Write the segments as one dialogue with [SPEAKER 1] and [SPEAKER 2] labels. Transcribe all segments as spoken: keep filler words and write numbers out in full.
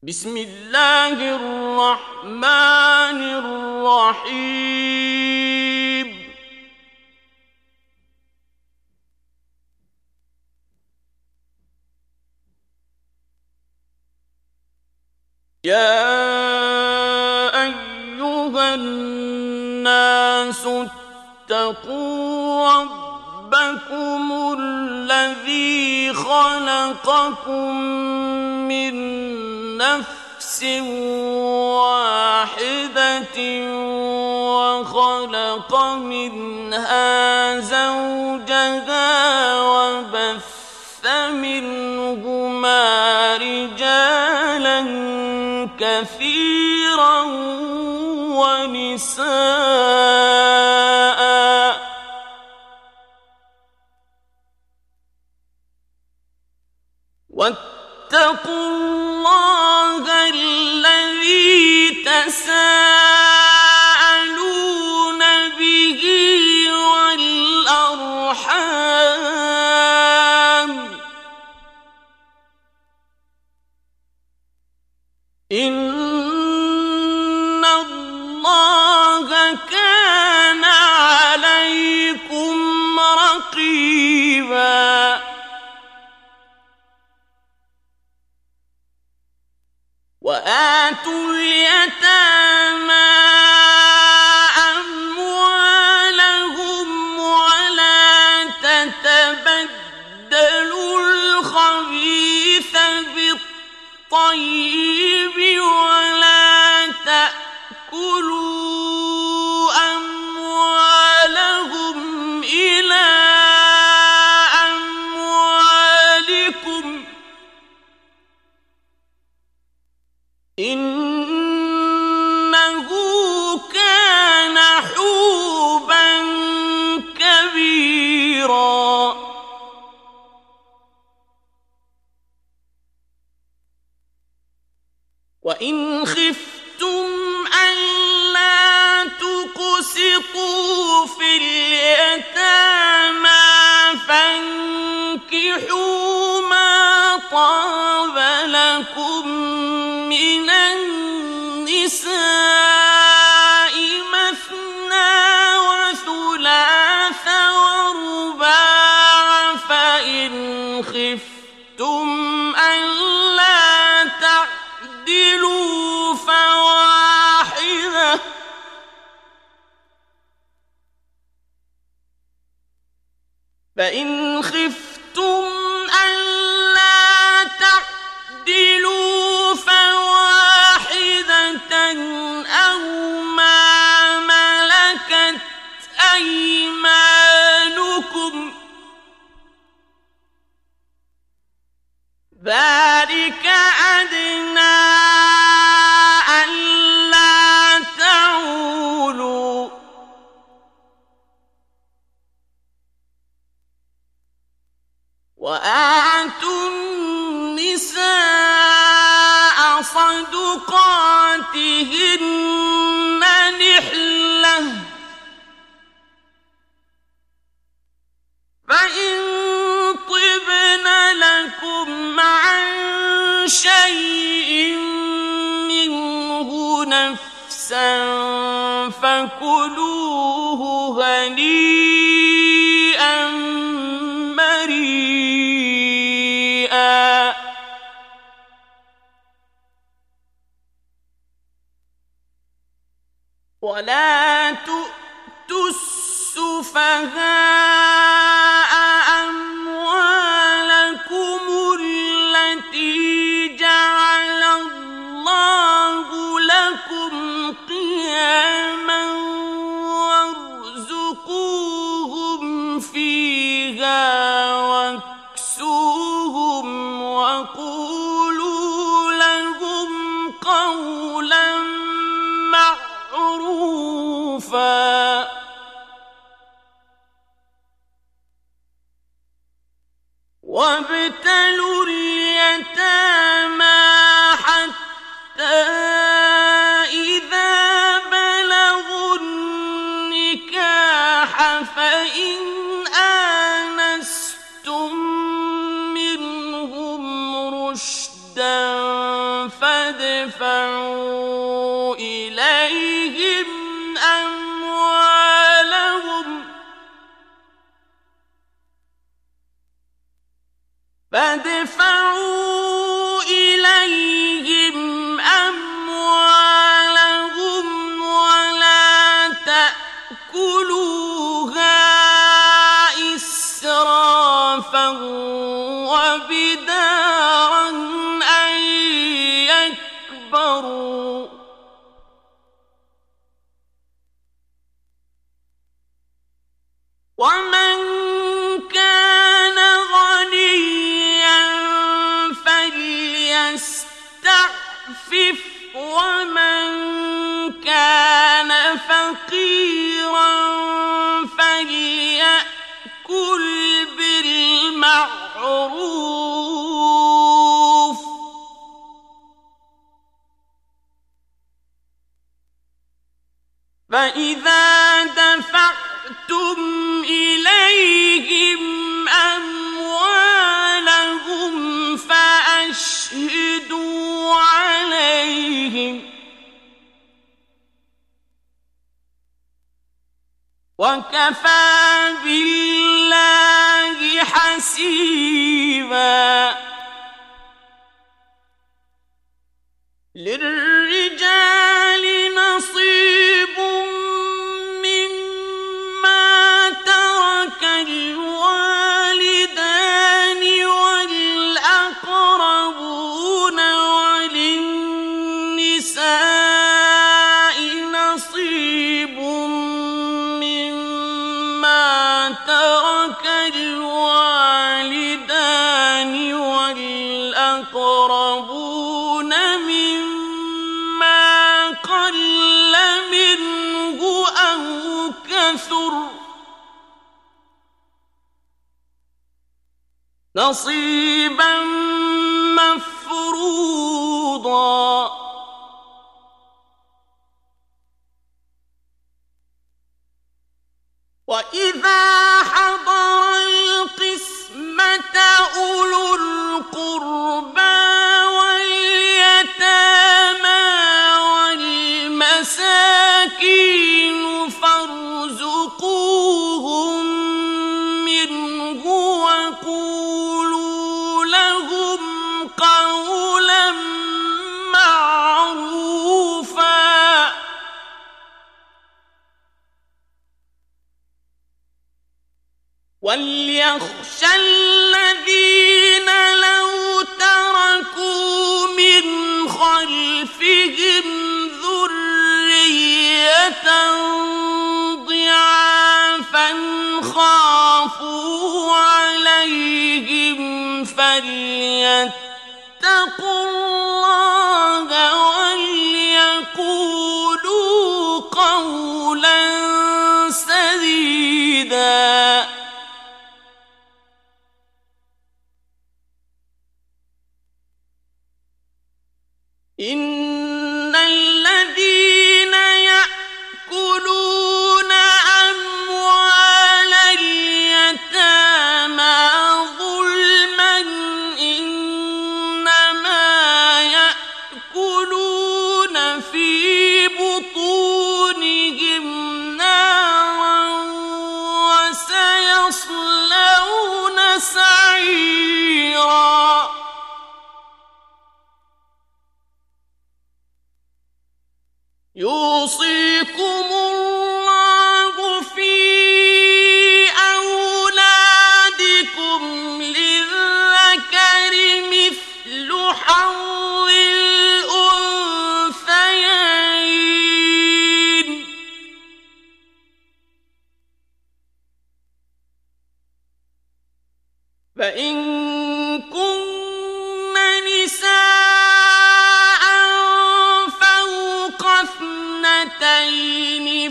[SPEAKER 1] بسم الله الرحمن الرحيم. يا أيها الناس اتقوا ربكم الذي خلقكم من نفس واحدة وخلق منها زوجها وبث منهما رجالا كثيرا ونساء واتقوا الله الذي تساءلون به والأرحام إن الله كان عليكم رقيبا. وآتوا اليتامى أموالهم ولا تتبدلوا الخبيث بالطيب ولا تأكلوا أموالهم إلى أموالكم إنه كان حوبا كبيرا. وإن خفتم ألا تقسطوا في اليتامى فانكحوا ما طاب لكم من النساء مثنى وثلاث ورباع فإن خفتم ألا تعدلوا فواحدة فإن خفتم ألا تعدلوا فواحدة أو ما ملكت أيمانكم ذلك أدنى ألا تعولوا. وآتوا النساء صدقاتهن نحلة فإن طبن لكم عن شيء منه نفسا فكلوه هنيئا مريئا. ولا تؤتوا السفهاء أموالكم التي جعل الله لكم قياما وارزقوهم فيها واكسوهم وقولوا لهم قولا معروفا. فادفعوا إليهم أموالهم فادفعوا إليهم أموالهم ولا تأكلوها إسرافا وبدارا أن يكبروا ومن كان غنيا فليستعفف ومن كان فقيرا فليأكل بالمعروف فإذا دفعتم إليهم أموالهم فأشهدوا عليهم وكفى بالله حسيبا للرجال نصيب مما ترك الوالدان والأقربون وللنساء نصيب مما ترك الوالدان والأقربون مما قل منه أو كثر نصيبا مفروضا وإذا حضر القسمة أولو القربى واليتامى والمساكين فارزقوهم منه وقولوا لهم قولا معروفا وليخشى الذين لو تركوا من خلفهم ذرية ضعافا خافوا عليهم فليتقوا الله وليقولوا قولا سديدا إن الذين يأكلون أموال اليتامى ظلما إنما يأكلون في بطونهم نارا وسيصلون سعيرا يوصيكم الله في أولادكم للذكر مثل حظ الأنثيين فإن كن نساء فوق اثنتين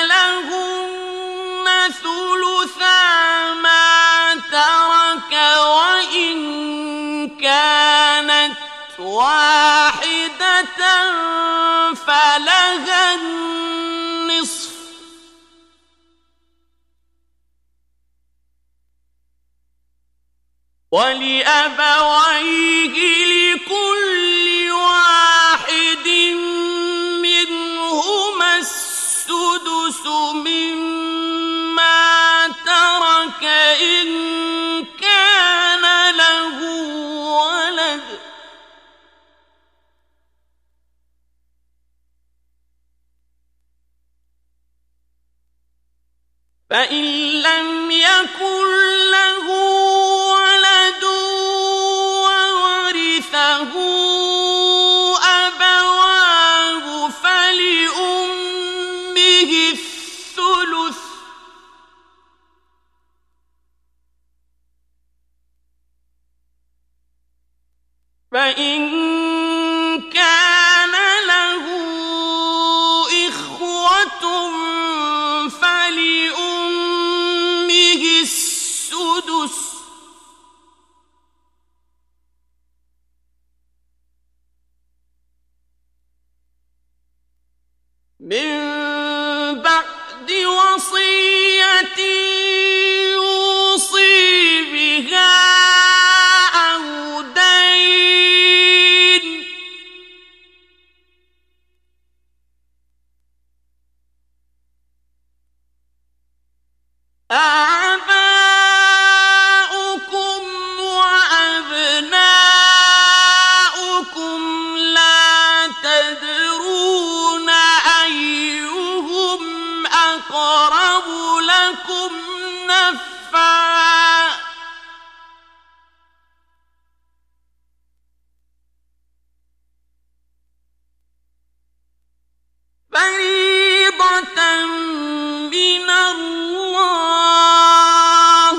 [SPEAKER 1] فلهن ثلثا ما ترك وإن كانت واحدة فلها النصف ولأبويه لكل واحد فإن لم يكن له ولد وورثه أبواه فلأمه الثلث فإن كان له إخوة فلأمه السدس من بعد وصية يوصي بها أو دين آباؤكم وأبناؤكم لا تدرون أيهم أقرب لكم نفعا فريضة من الله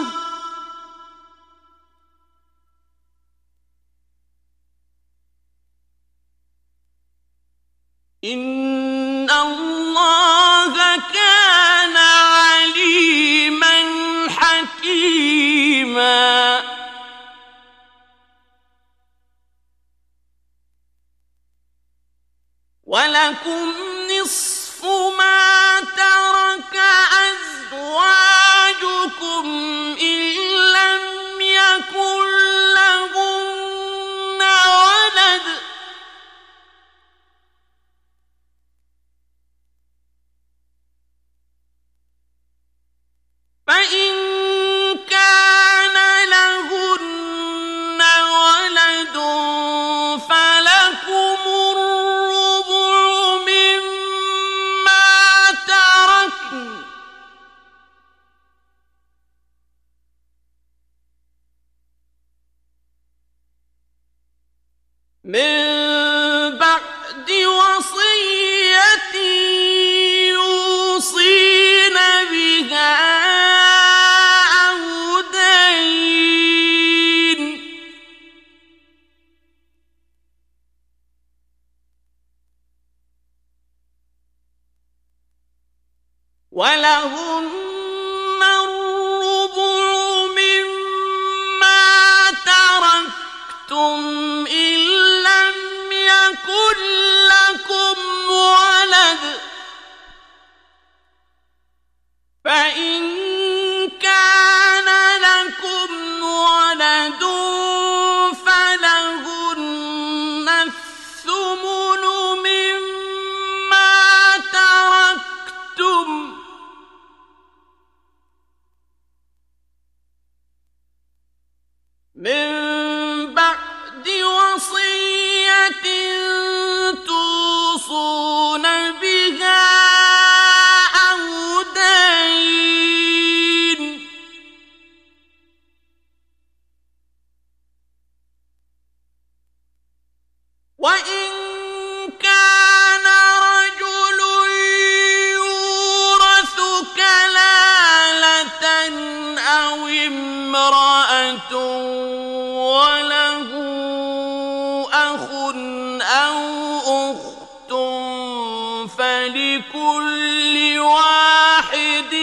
[SPEAKER 1] إن الله كان عليما حكيما ولكم نصف ما ترك أزواجكم إن لم يكن لهن ولد فإن كان لهن ولد فلكم الربع مما تركن من بعد وصية يوصين بها أو دين ولهن الربع مما تركتم إن لم يكن لكم ولد فإن كان لكم ولد فلهن الثمن مما تركتم من بعد وصية توصون بها أو دين وإن كان رجل يورث كلالة أو امرأة وله أخ أو أخت فلكل واحد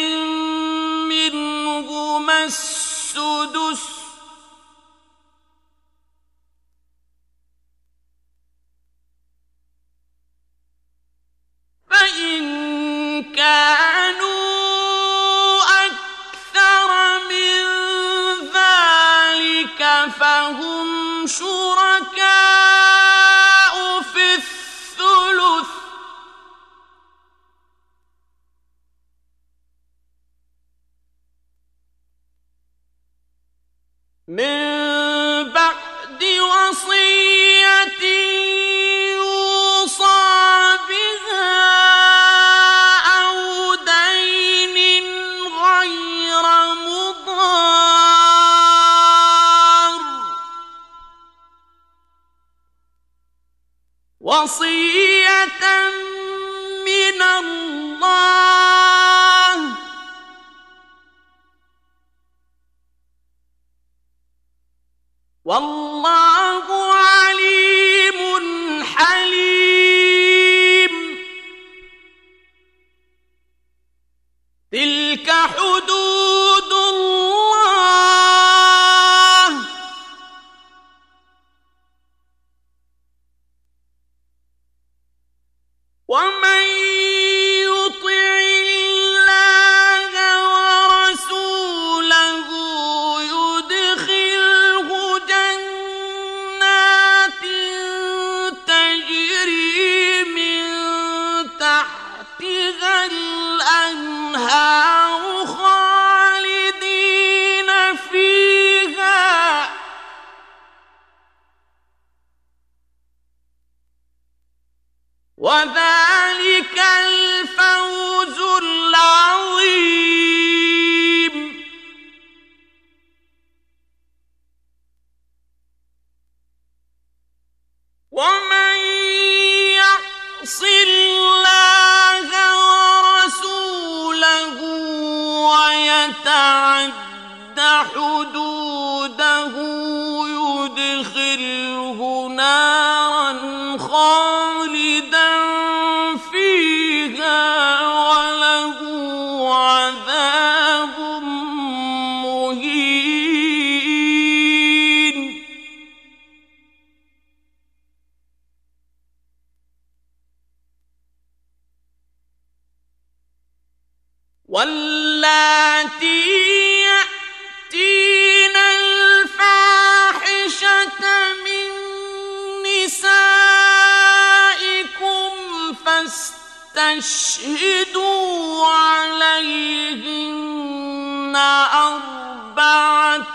[SPEAKER 1] منهما السدس فإن كانوا أكثر من ذلك فهم شركاء في الثلث من بعد وصية يوصى بها أو دين غير وصية من الله والله عليم حليم. تلك حدود الله ومن يطع الله ورسوله يدخله جنات تجري من تحتها الأنهار خالدين فيها وذلك الفوز العظيم. ومن يعص الله ورسوله ويتعد حدوده يدخله نارا خالدا فيها وله عذاب مهين. واللاتي يأتين الفاحشة من نسائكم فاستشهدوا عليهن أربعة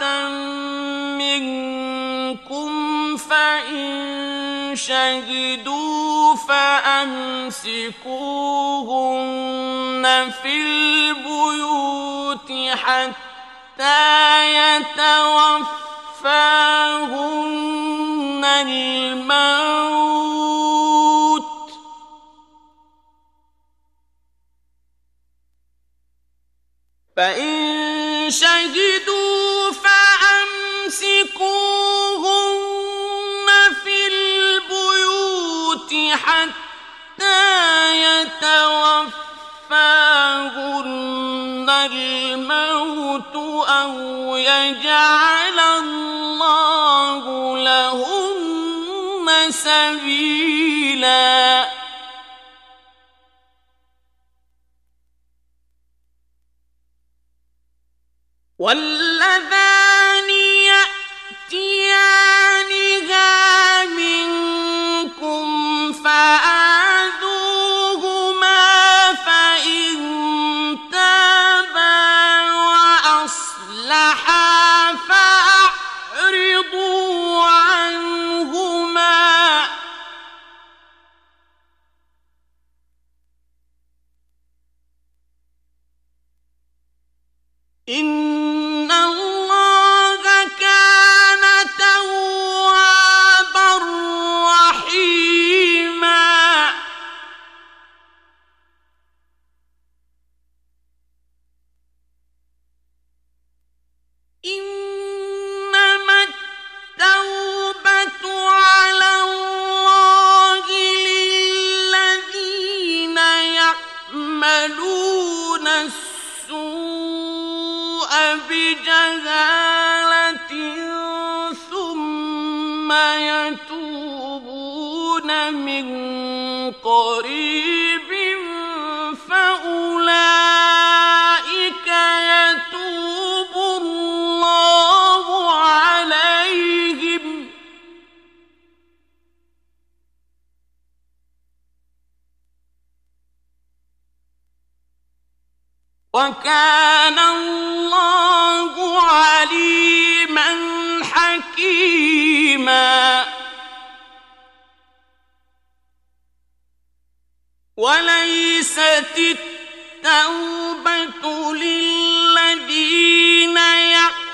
[SPEAKER 1] منكم فإن شهدوا فأمسكوهن في البيوت حتى يتوفاهن الموت فإن شهدوا فأمسكوهن في البيوت حتى يتوفاهن الموت أو يجعل الله لهن سبيلا. واللذان يأتيانها منكم فآذوهما فإن تابا وأصلحا فأعرضوا عنهما إن الله كان توابا رحيما. إنما التوبة على الله للذين يعملون السوء بجهالة ثم يتوبون من قريب فأولئك يتوب الله عليهم وكان الله عليما حكيما. وليست التوبة للذين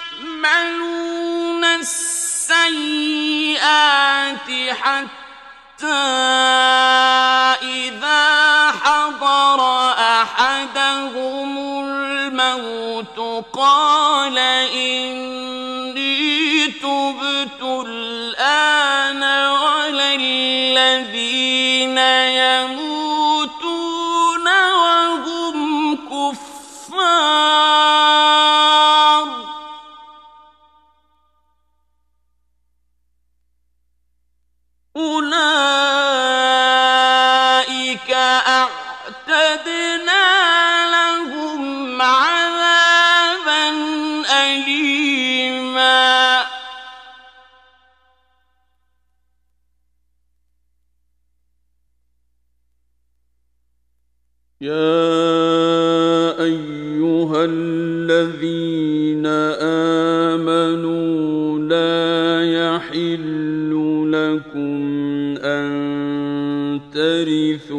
[SPEAKER 1] يعملون السيئات حتى إذا حضر أحدهم الموت قال إني تبت الآن ولا الذين يموتون وهم كفار أولئك أعتدنا لهم عذابا أليما يا أيها الذين آمنوا لا يحل لكم أن ترثوا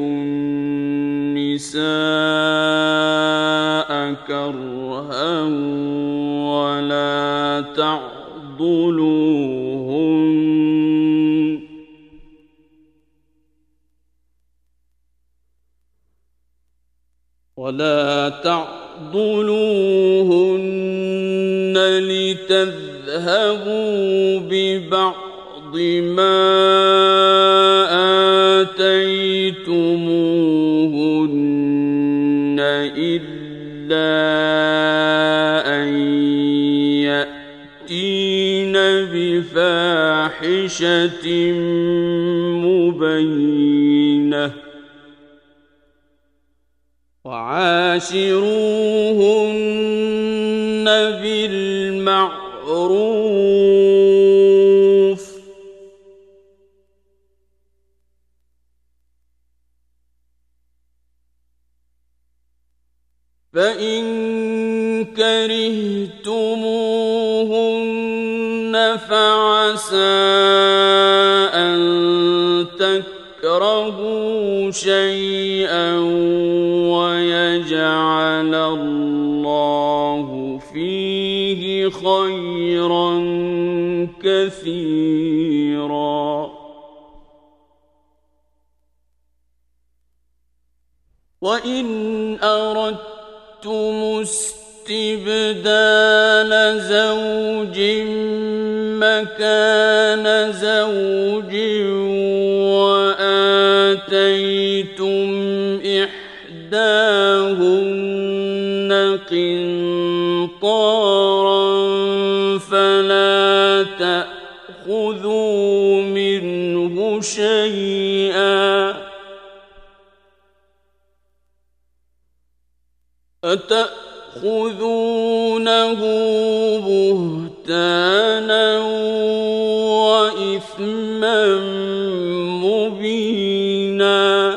[SPEAKER 1] النساء كرها ولا تعضلوهن ولا تعضلوهن لتذهبوا ببعض ما آتيتموهن إلا أن يأتين بفاحشة مبينة وعاشروهن بالمعروف فإن كرهتموهن فعسى أن تكرهوا شيئا ويجعل الله فيه خيرا كثيرا وإن أردتم استبدال زوج مكان زوج وآتيتم إحداهن قنطارا فلا تأخذوا منه شيئا أتأخذونه بهتانا وإثما مبينا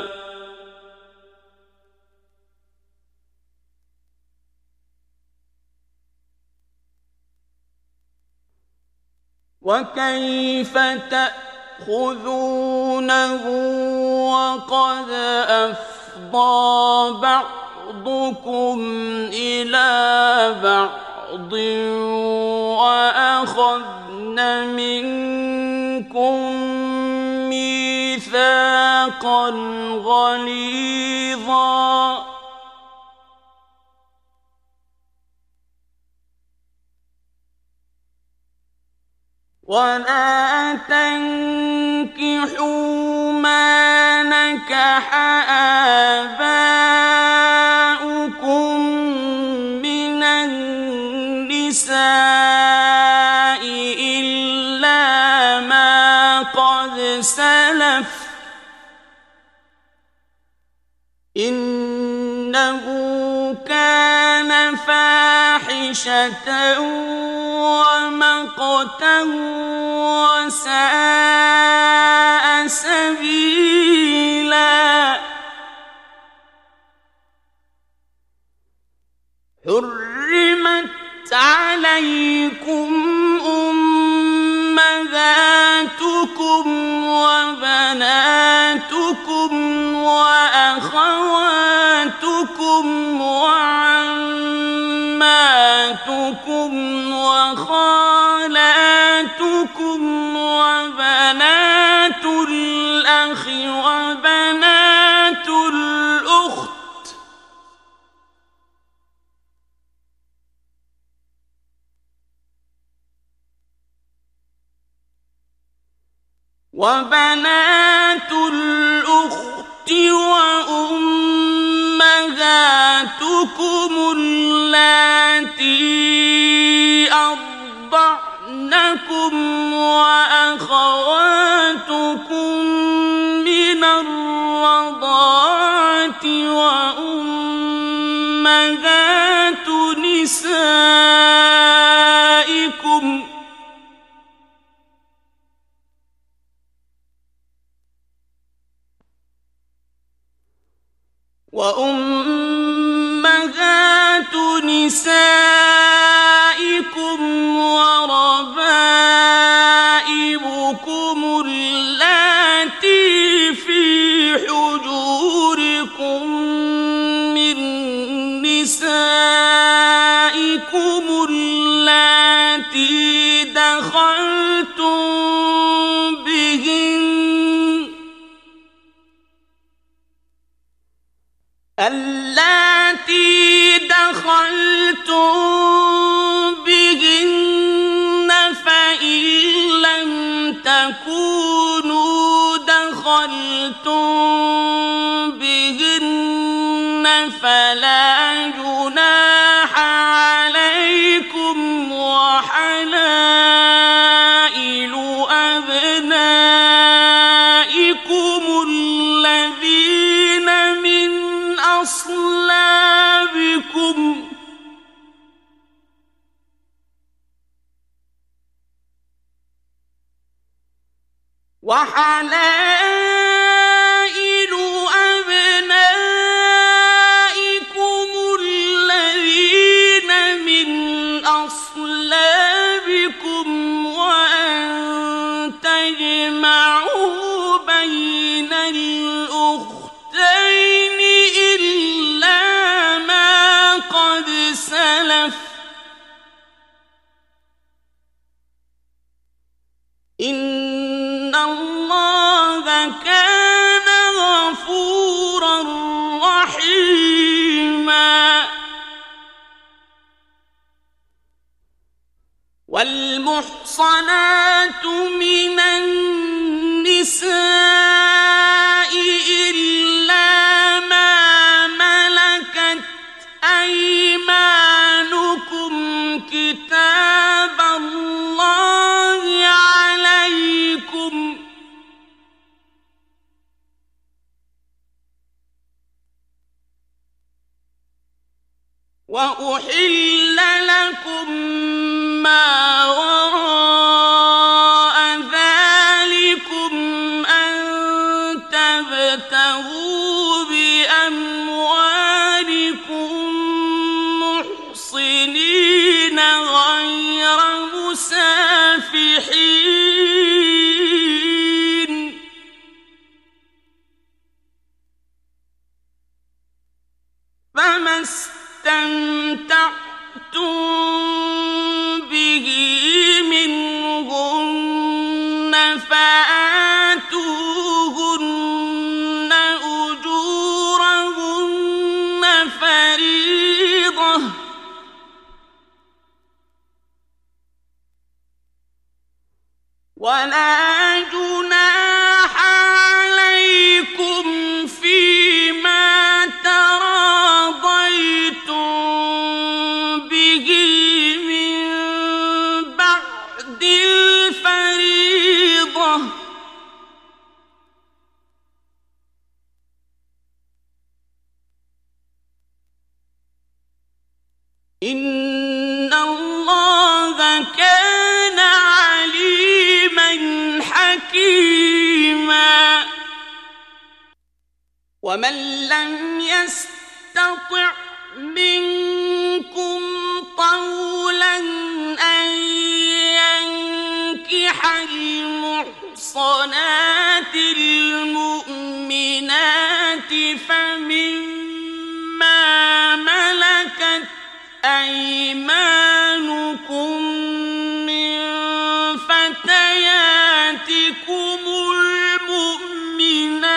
[SPEAKER 1] وكيف تأخذونه وقد أفضى بعضكم إلى بعض وأخذن منكم ميثاقا غليظا ولا تنكحوا ما نكح آباؤكم من النساء إلا ما قد سلف إنه كان فاحشة ومقتا وساء سبيلا حرمت عليكم أمهاتكم وبناتكم وأخواتكم وعماتكم وخالاتكم وبنات الأخ وبنات الأخت وبنات الأخت وأمهاتكم اللاتي أرضعنكم وأخواتكم من الرضاعة وأمهات نسائكم وأمهات نسائكم وربائبكم اللاتي في حجوركم من نسائكم اللاتي دخلتم بهن اللاتي دخلتم بهن فإن لم تكونوا دخلتم بهن فلا جناح عليكم وحلائل أبنائكم الذين من أصلابكم وحلائل أبنائكم الذين من أصلابكم وأن تجمعوا بين الأختين إلا ما قد سلف إن الله كان غفورا رحيما والمحصنات من النساء إلا ما ملكت أيمانكم كتاب الله عليكم وأحل لكم ما وراء ذلكم أن تبتغوا بأموالكم محصنين غير مسافحين فما استمتعتم به منهن فآتوهن أجورهن فريضة ولا جناح عليكم فيما تراضيتم به من بعد الفريضة إن الله كان عليما حكيما ومن لم يستطع منكم طولا أن ينكح المحصنات المؤمنات فمما ملكت أيمانكم من فتياتكم المؤمنات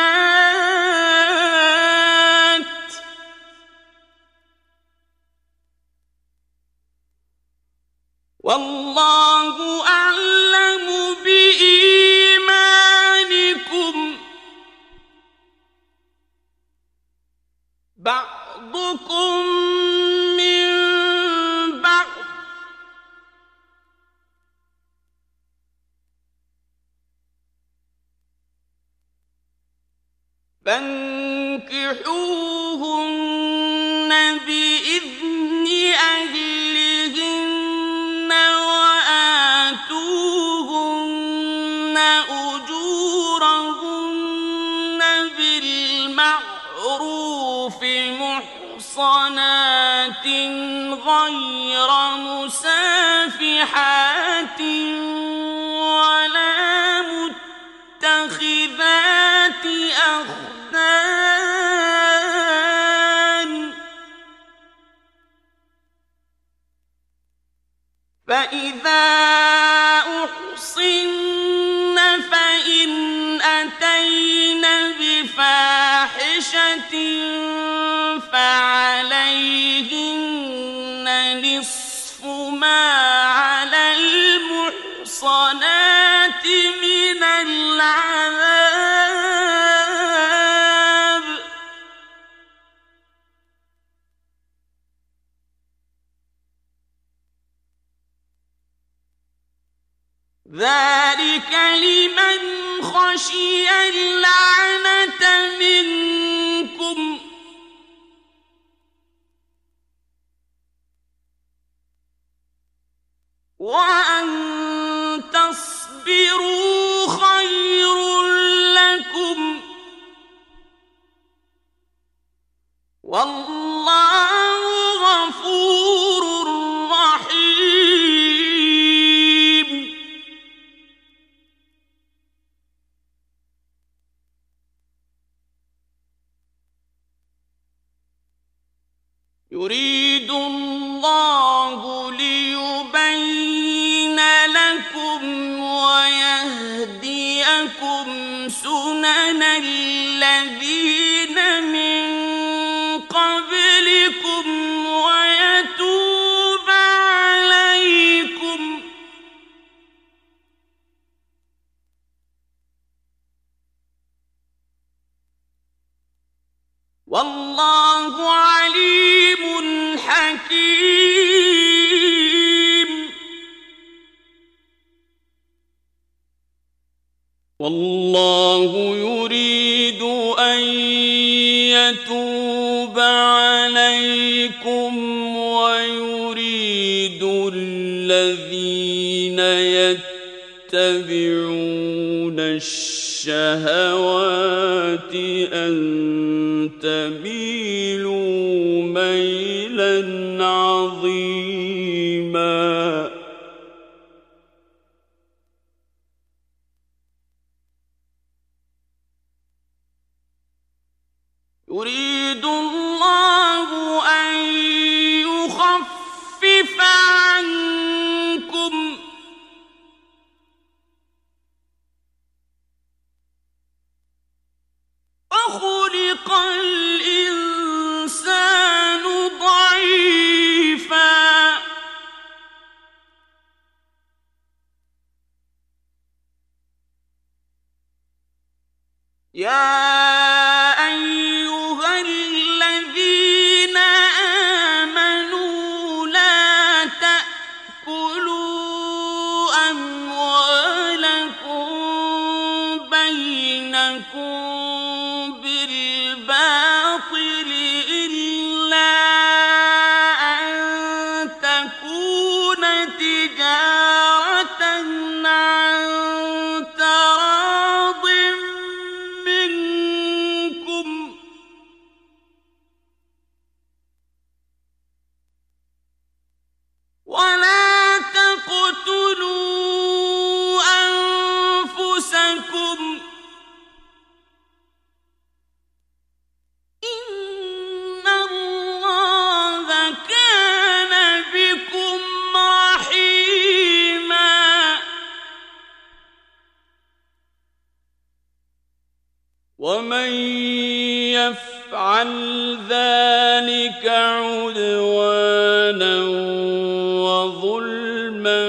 [SPEAKER 1] بعضكم من بعض فانكحوهن بإذن أهلهن وآتوهن أجورهن بالمعروف محصنات غير مسافحات ولا متخذات أخدان فإذا أحصن فإن أتين بفاحشة فعليهن نصف ما على المحصنات من العذاب ذلك لمن خشي اللعنة منكم وأن تصبروا خير لكم والله غفور رحيم يريد الله ليبين لكم ويهديكم سنن الذين من قبلكم ويتوب عليكم والله عليم حكيم والله يريد أن يتوب عليكم ويريد الذين يتبعون الشهوات أن تميلوا ميلا عظيما يريد الله أن يخفف عنكم وخلق الإنسان ضعيفا يا أيها الذين آمنوا لا تأكلوا أموالكم بينكم بالباطل إلا أن تكون تجارة عن تراض منكم ولا تقتلوا أنفسكم إن الله كان بكم رحيما ومن يفعل ذلك عدوانا وظلما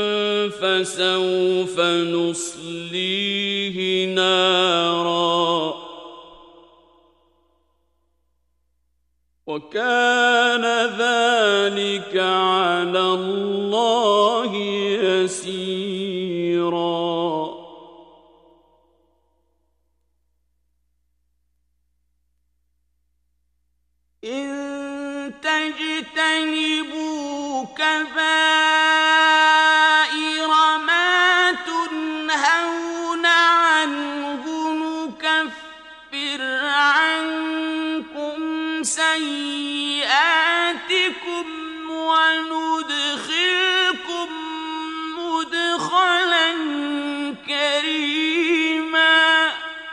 [SPEAKER 1] فسوف نصليه نارا وكان ذلك على الله يسيرا. إن تجتنبوا كبائر ما تنهون عنه نكفر عنكم سيئاتكم وندخلكم مدخلا كريما.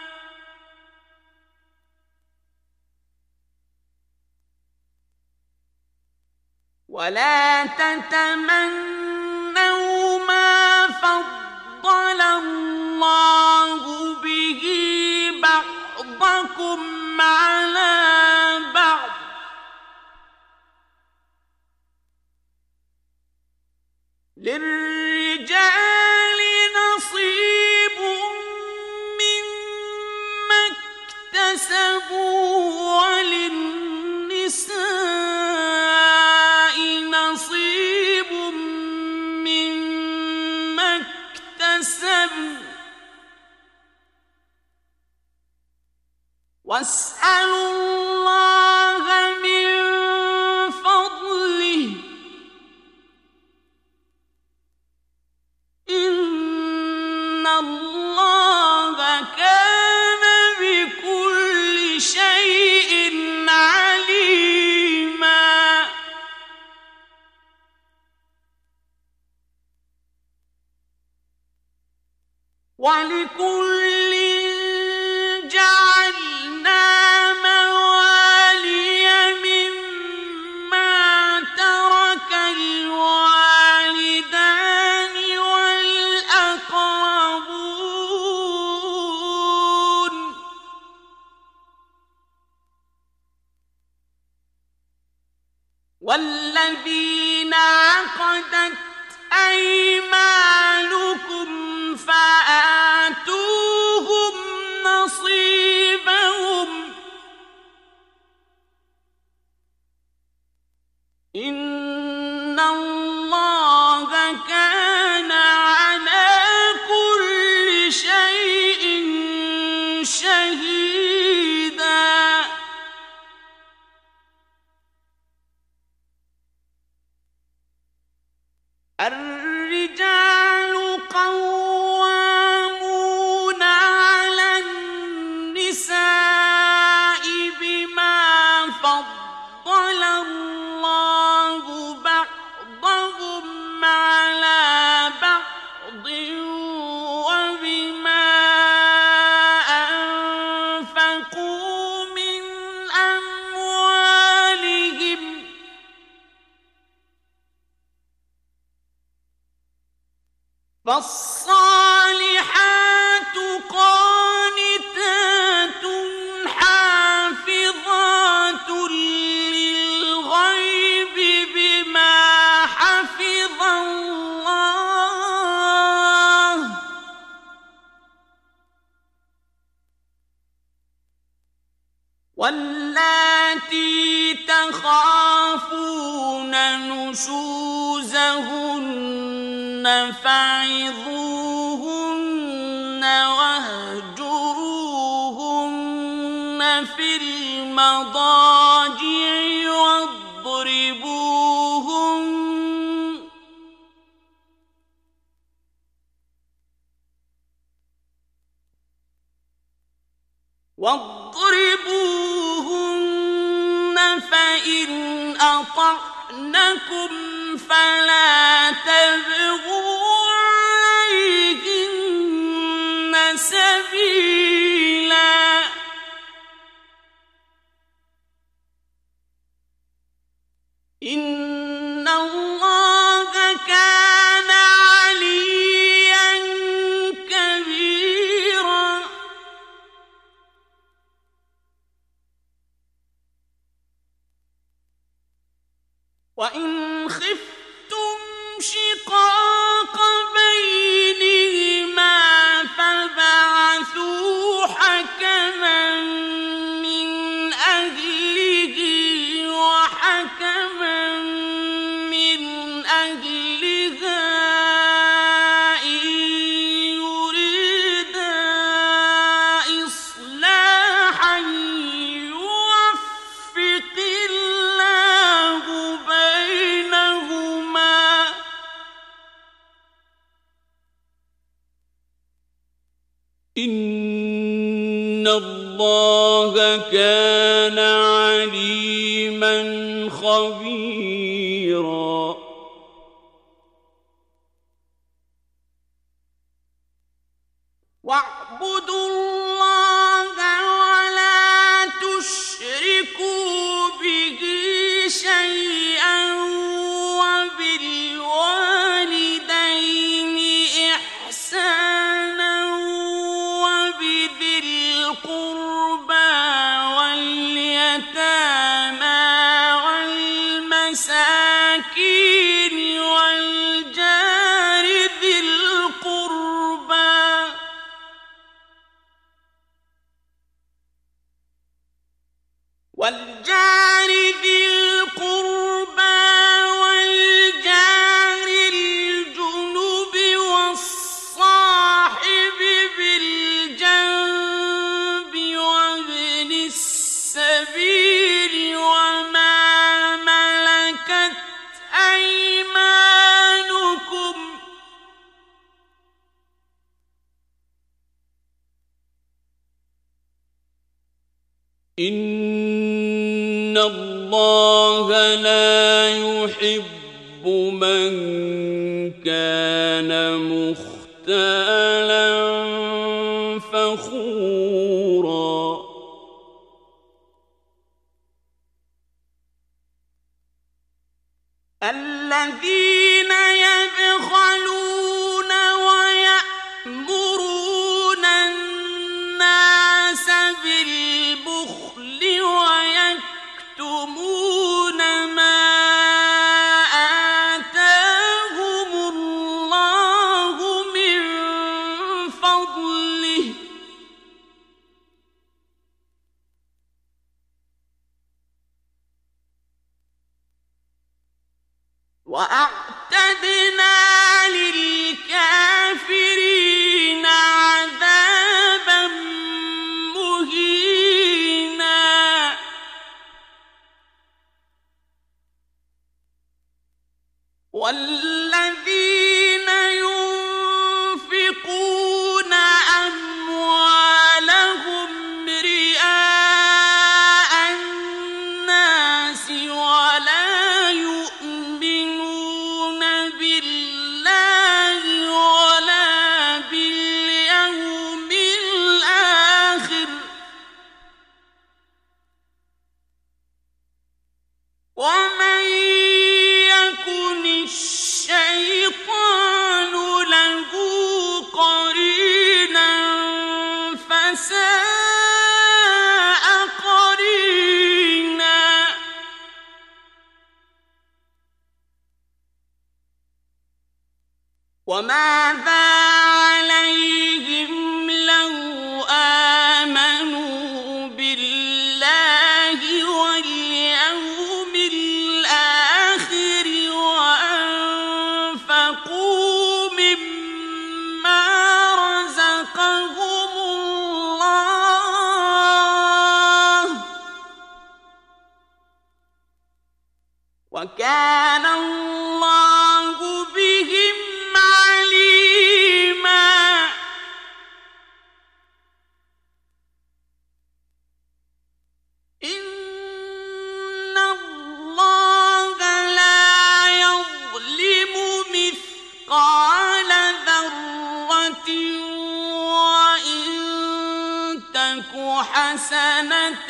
[SPEAKER 1] ولا تتمنوا ما فضل الله به بعضكم على بعض. للرجال نصيب مما اكتسبوا وللنساء نصيب مما اكتسبن واسألوا الله من فضله إن الله كان بكل شيء عليما. ولكل جعلنا موالي مما ترك الوالدان والأقربون والذين عقدت أيمانكم فآتوهم نصيبهم إن الله كان على كل شيء شهيدا. الرجال قوامون على النساء بما فضل الله بعضهم على بعض وبما أنفقوا من أموالهم. فالصالحات قانتات حافظات للغيب بما حفظ الله. واللاتي تخافون نشوزهن فعظوهن واهجروهن في المضاجع واضربوهن واضربوهن فإن أطعنكم فلا تبغوا عليهن سبيلا إن الله كان عليا كبيرا. وإن خفتم شقاق بينهما فبعثوا حكما إن الله كان عليما خبيرا واعبدوا الله ولا تشركوا به شيئا وبالوالدين إحسانا وبذي القربى واليتامى والمساكين والجار ذي القربى والجار ذي القربى والجار الجنب والصاحب بالجنب وابن السبيل وما ملكت أيمانكم إن الله لا يحب من كان مختالا فخورا الذين يبخلون ويأمرون الناس بالبخل ويكتمون ما آتاهم الله من فضله وأعتدنا للكافرين عذابا مهينا والذين ينفقون أموالهم رئاء الناس ولا يؤمنون بالله ولا باليوم الآخر ومن يكن الشيطان له قرينا فساء قرينا وماذا عليهم لو آمنوا بالله واليوم الآخر وأنفقوا مما رزقهم الله وكان الله بهم عليما إن الله لا يظلم مثقال ذرة وإن تك حسنة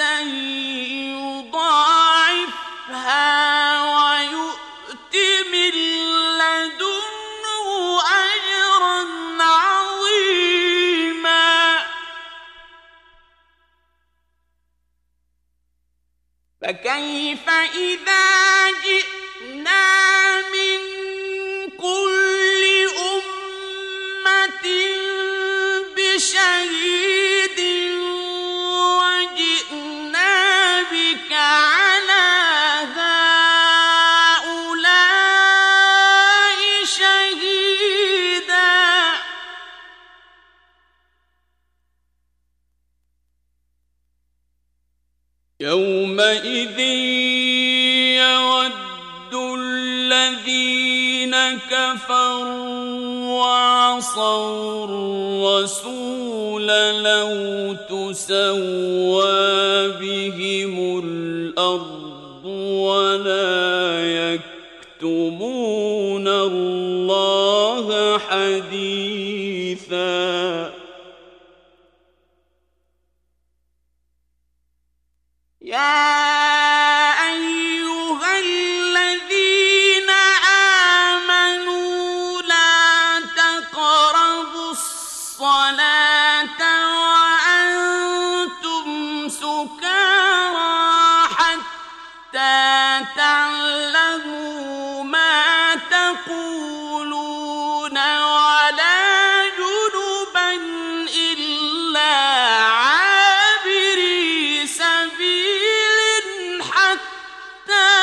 [SPEAKER 1] يضاعفها ويؤت من لدنه أجرا عظيما فكيف إذا جئنا من كل أمة بشهيد وجئنا بك على هؤلاء شهيدا يومئذ يود الذين كفروا وعصوا الرسول لو تسوى بهم الأرض ولا يكتمون الله حديثا يا أيها الذين آمنوا لا تقربوا الصلاة وأنتم سكارى حتى تعلموا ما تقولون ولا جنبا إلا عابري سبيل حتى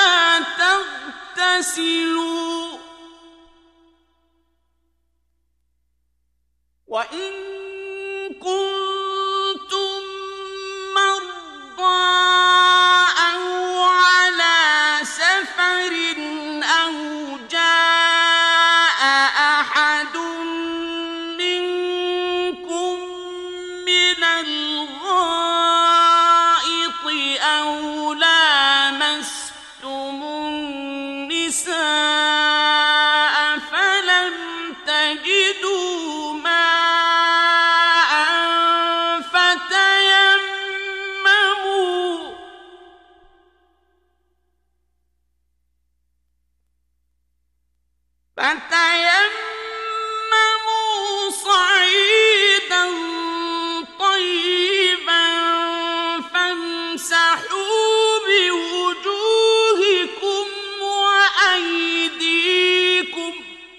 [SPEAKER 1] تغتسلوا وإن كنتم مرضى أو على سفر أو جاء أحد منكم من الغائط أو لامستم النساء فلم تجدوا ماء فتيمموا فتيمموا صعيدا طيبا فامسحوا بوجوهكم وأيديكم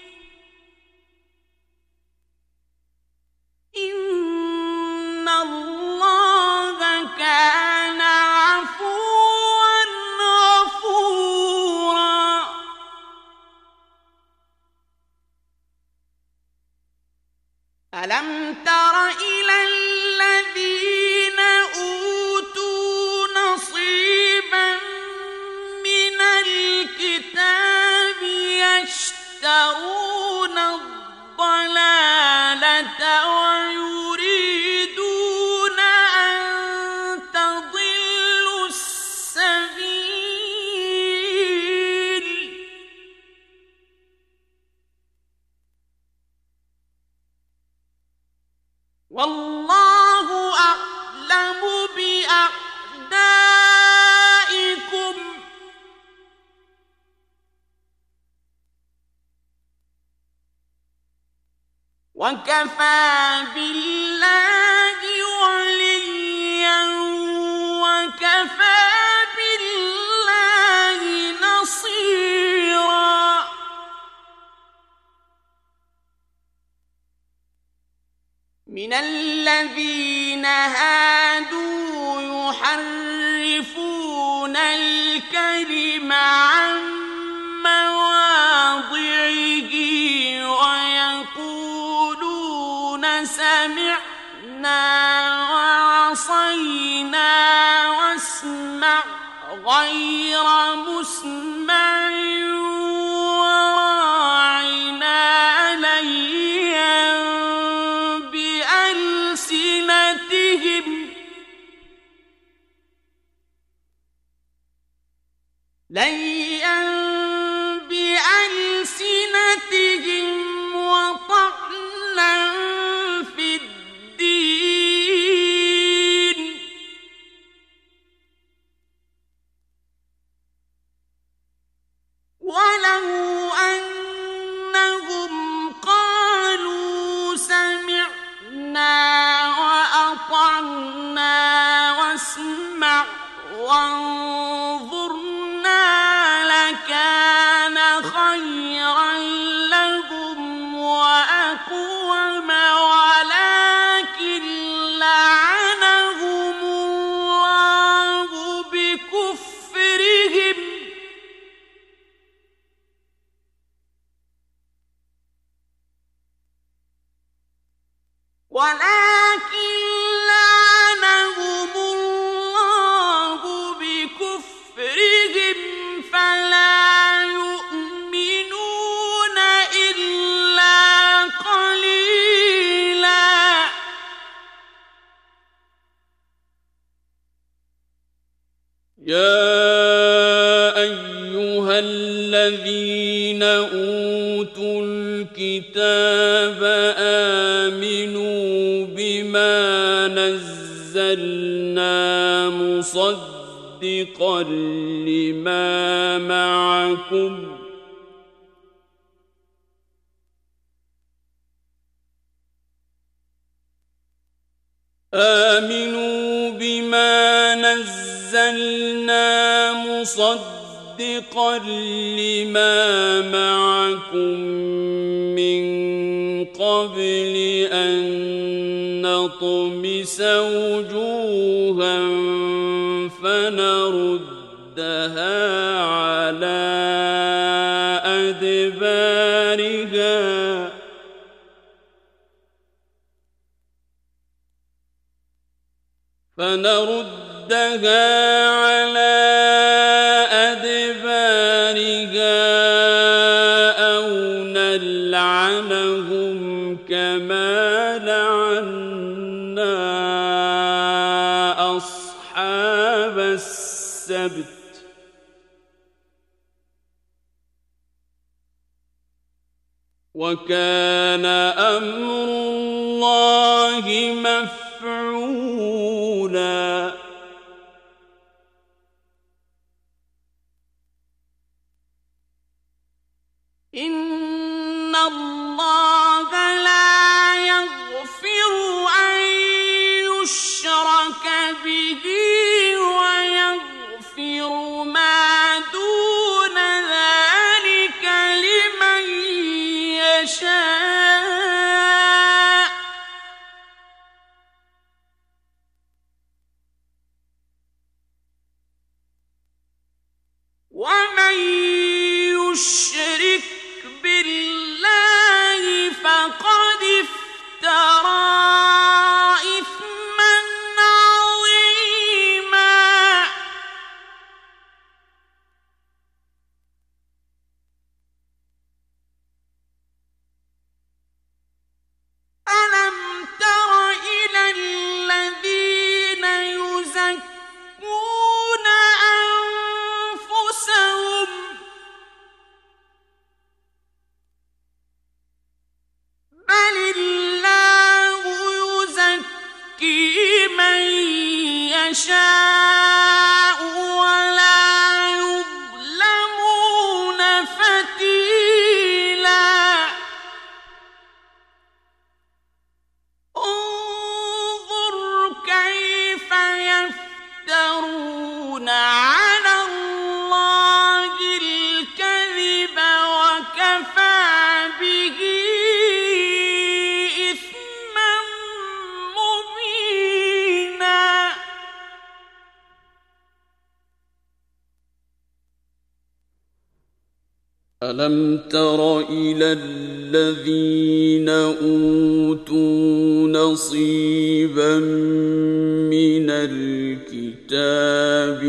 [SPEAKER 1] إن الله كان عفوا غفورا ألم تر إلى الذين أوتوا نصيبا من الكتاب يشترون الضلالة ويريدون أن تضلوا السبيل والله أعلم بأعدائكم وكفى بالله وليا وكفى بالله نصيرا من الذين هادوا يحرفون الكلم عن مواضعه ويقولون سمعنا وعصينا واسمع غير مسمع وراعنا ليا بألسنتهم ليا بألسنتهم وطعنا في الدين ولو أنهم قالوا سمعنا وأطعنا واسمع وانظرنا لكان خيرا لهم وأقوم ولكن لعنهم الله بكفرهم ولكن لعنهم الله بكفرهم يا أيها الذين أوتوا الكتاب آمنوا بما نزلنا مصدقا لما معكم آمنوا بما نزلنا مصدقا لما معكم من قبل أن نطمس وجوها فنردها على أدبارها فنردها على أدبارها أو نلعنهم كما لعنا أصحاب السبت وكان أمر الله مفعولا إن الله لا يغفر أن يشرك به ويغفر ما دون ذلك لمن يشاء ومن يشرك بالله فقد افترى إثما عظيما ألم تر إلى الذين يزكون أنفسهم بل الله يزكي من يشاء ولا يظلمون فتيلا انظر كيف يفترون على الله الكذب وكفى به إثما مبينا ألم تر إلى الذين أوتوا نصيبا من الكتاب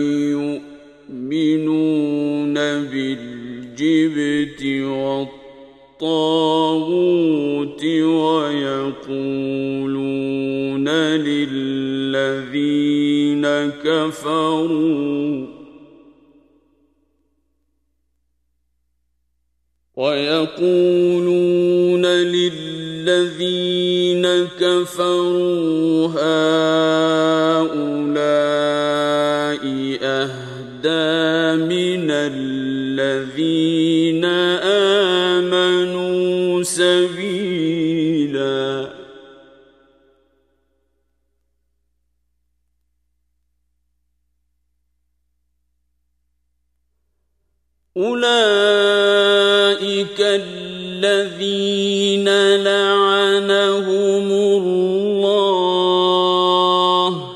[SPEAKER 1] يؤمنون بالجبت والطاغوت ويقولون للذين كفروا ويقولون للذين كفروا هؤلاء أهدى من الذين آمنوا سبيلا أولئك الذين لعنهم الله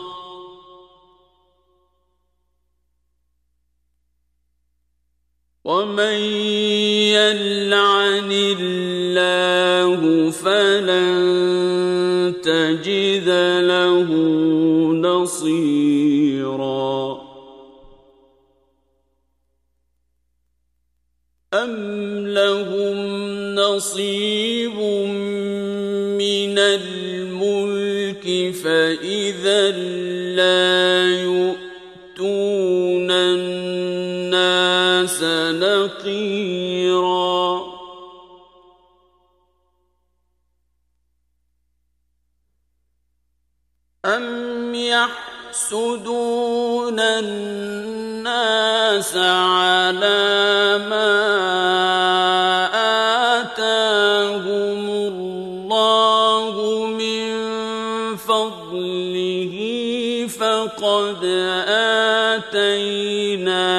[SPEAKER 1] ومن يلعن الله فلن تجد له نصيرا أم لهم نصيب من الملك فإذا لا يؤتون يحسدون الناس على ما آتاهم الله من فضله فقد آتينا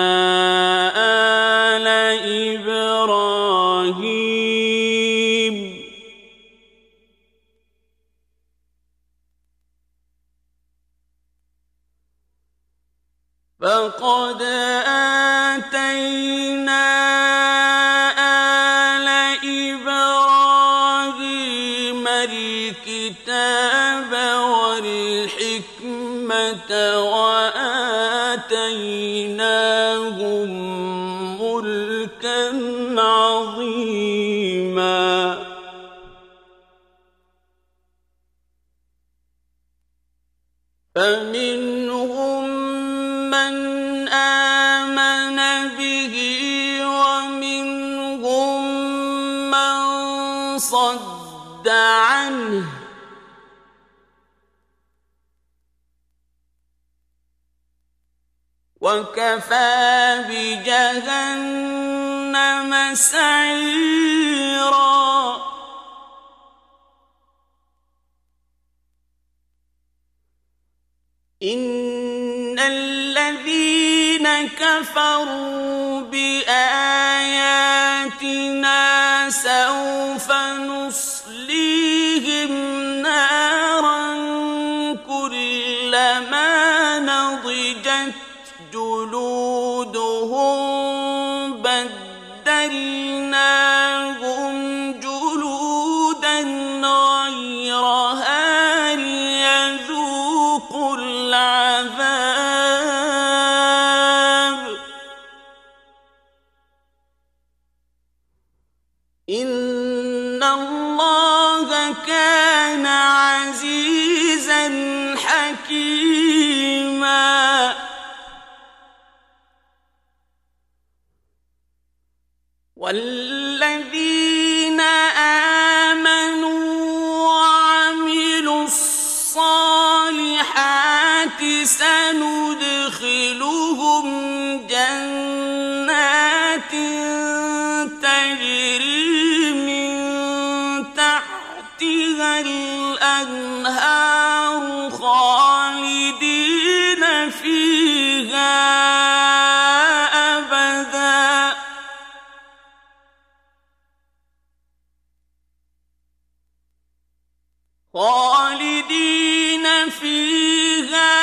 [SPEAKER 1] آل إبراهيم فقد آتينا آل إبراهيم الكتاب والحكمة وآتيناهم ملكا عظيما فمنهم من آمن به ومنهم من صد عنه وكفى بجهنم سعيرا إن الذين كفروا بآياتنا سوف نصليهم نارا كلما نضجت جلودهم بدلناهم جلودا غيرها ليذوقوا العذاب إن الله كان عزيزا حكيما والذين آمنوا وعملوا الصالحات سندخلهم جنات تجري من تحتها الأنهار خالدين فيها أبدا خالدين فيها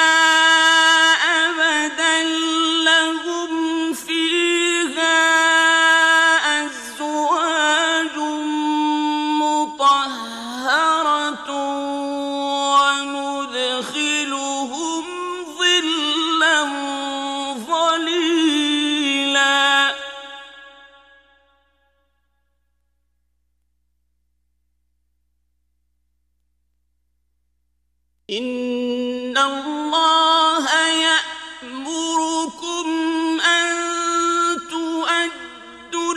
[SPEAKER 1] أبدا لهم فيها أزواج مطهرة وندخلهم ظلا ظليلا إن الله يأمركم أن تؤدوا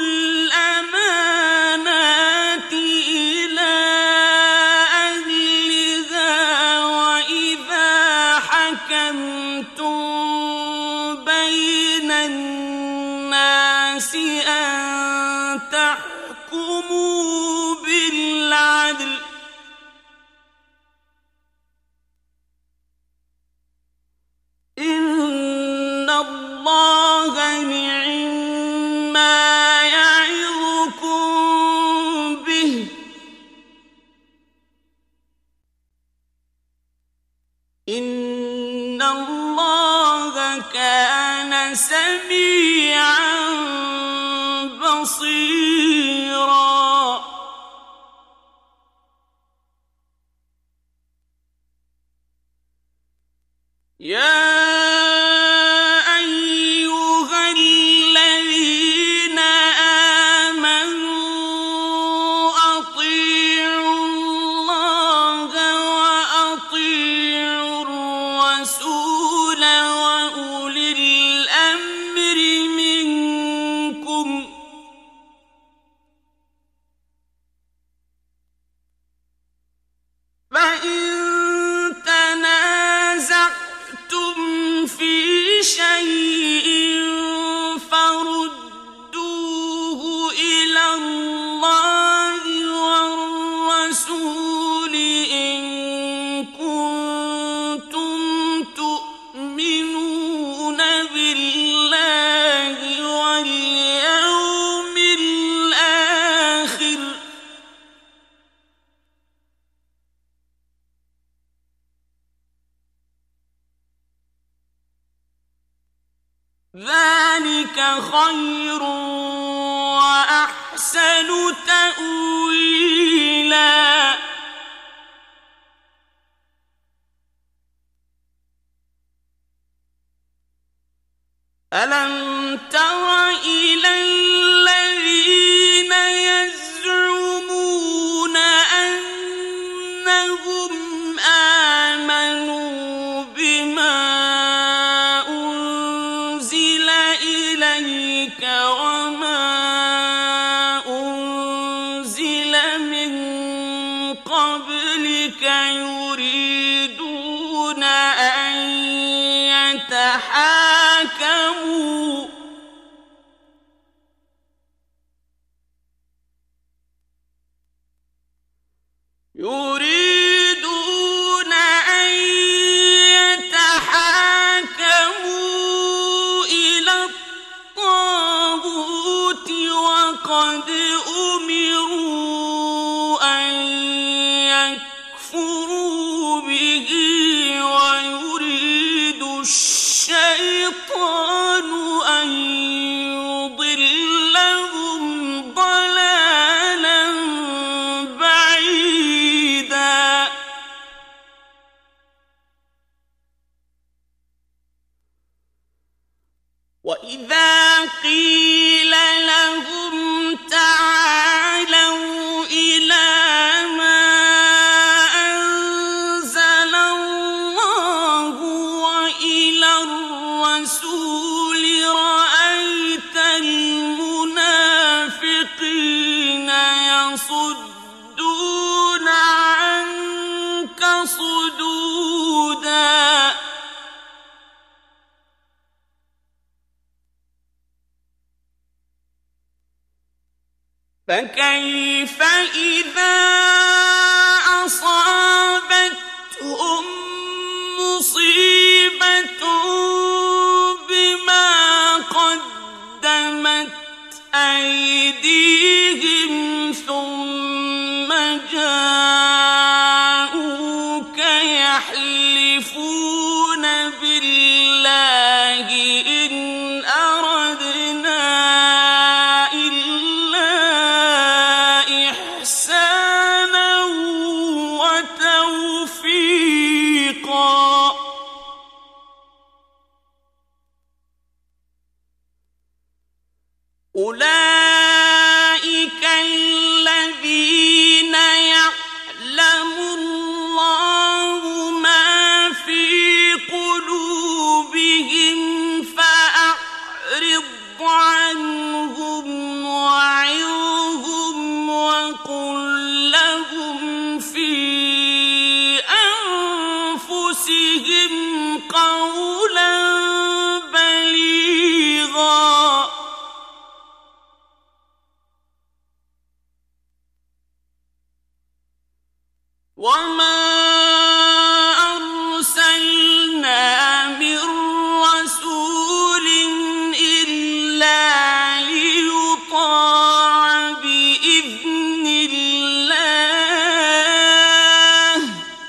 [SPEAKER 1] الأمانات إلى أهلها وإذا حكمتم بين الناس أن تحكموا بالعدل إن الله نعما يعظكم به إن الله كان سميعا بصيرا يا أيها الذين آمنوا أطيعوا الله وأطيعوا الرسول وأولي الأمر منكم بالله واليوم الآخر ذلك خير وأحسن تأويلا. ألم تر إلى الذين يزعمون أنهم آمنوا بما أنزل إليك وما أنزل من قبلك يريدون أن يتحاكموا يريدون أن يتحاكموا إلى الطاغوت وقد أمروا أن يكفروا به ويريد الشيطان أن يضلهم ضلالا بعيدا. وإذا قيل لهم تعالوا إلى ما أنزل الله وإلى الرسول رأيت المنافقين يصدون عنك صدودا. فكيف إذا أصابتهم مصيبة بما قدمت أيديهم ثم جاءوك يحلفون بالله إن أردنا إلا إحسانا وتوفيقا. أولئك الذين يعلم الله ما في قلوبهم فأعرض عنهم وعظهم وقل لهم في أنفسهم قولا بليغا. وما أرسلنا من رسول إلا ليطاع بإذن الله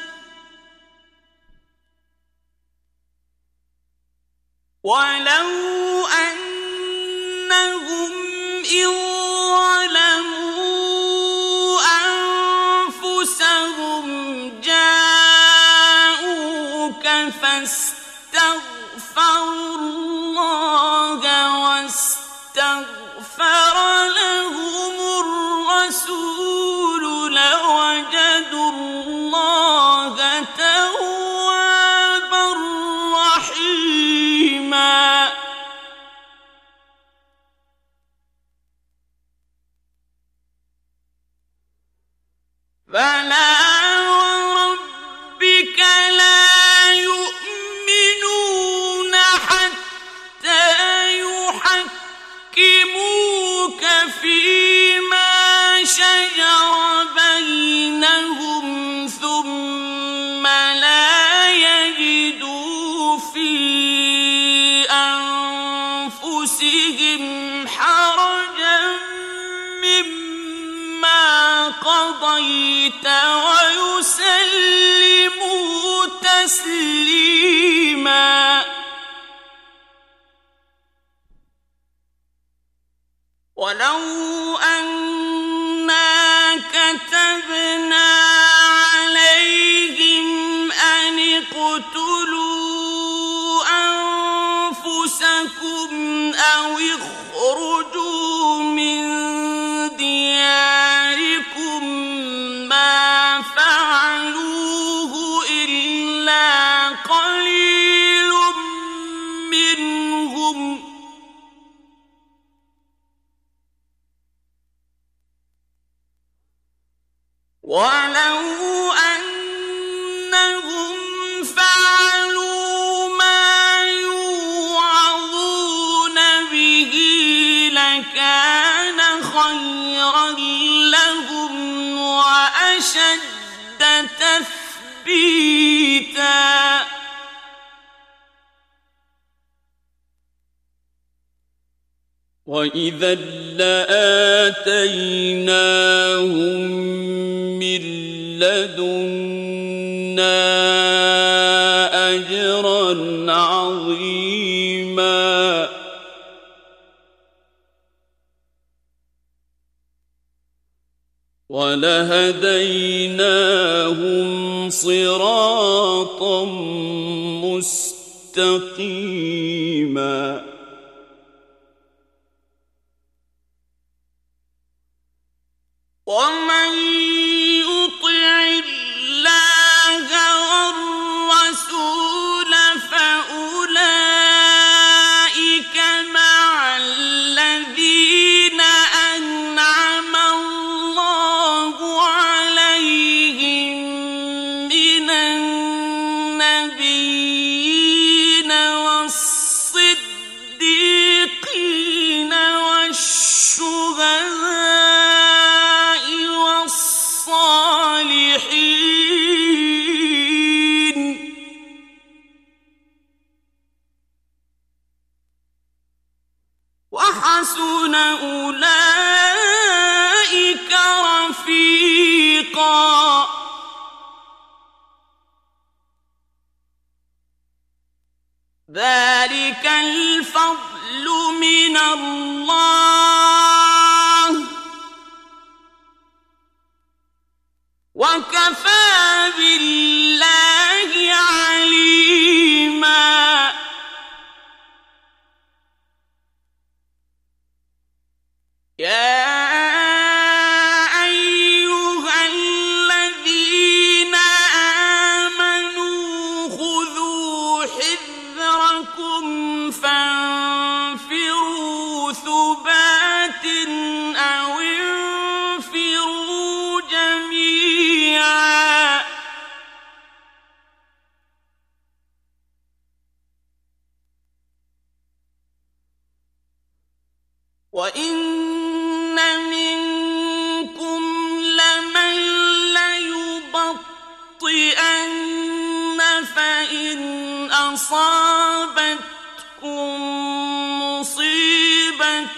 [SPEAKER 1] ولو أنهم إذ ظلموا أنفسهم جاءوك فاستغفروا الله واستغفر لهم الرسول لوجدوا الله توابا رحيما. أنفسهم حرجا مما قضيت ويسلموا تسليما. ولو أنا كتبنا عليهم أن اقتلوا أنفسكم أو اخرجوا من دياركم ما فعلوه إلا قليل منهم. ولو أنهم فعلوا ما يوعظون به لكان خيرا لهم وأشد تثبيتا. وإذا لآتيناهم من لدنا أجرا عظيما. ولهديناهم صراطا مستقيما. ومن يطع الله والرسول فأولئك مع الذين أنعم الله عليهم من النبيين والصديقين والشهداء وحسن أولئك رفيقا. ذلك الفضل من الله وكفى بالله عليما. يا أيها الذين آمنوا خذوا حذركم فانفروا ثبات أو انفروا جميعا. وإن منكم لمن ليبطئن فإن أصابتكم مصيبة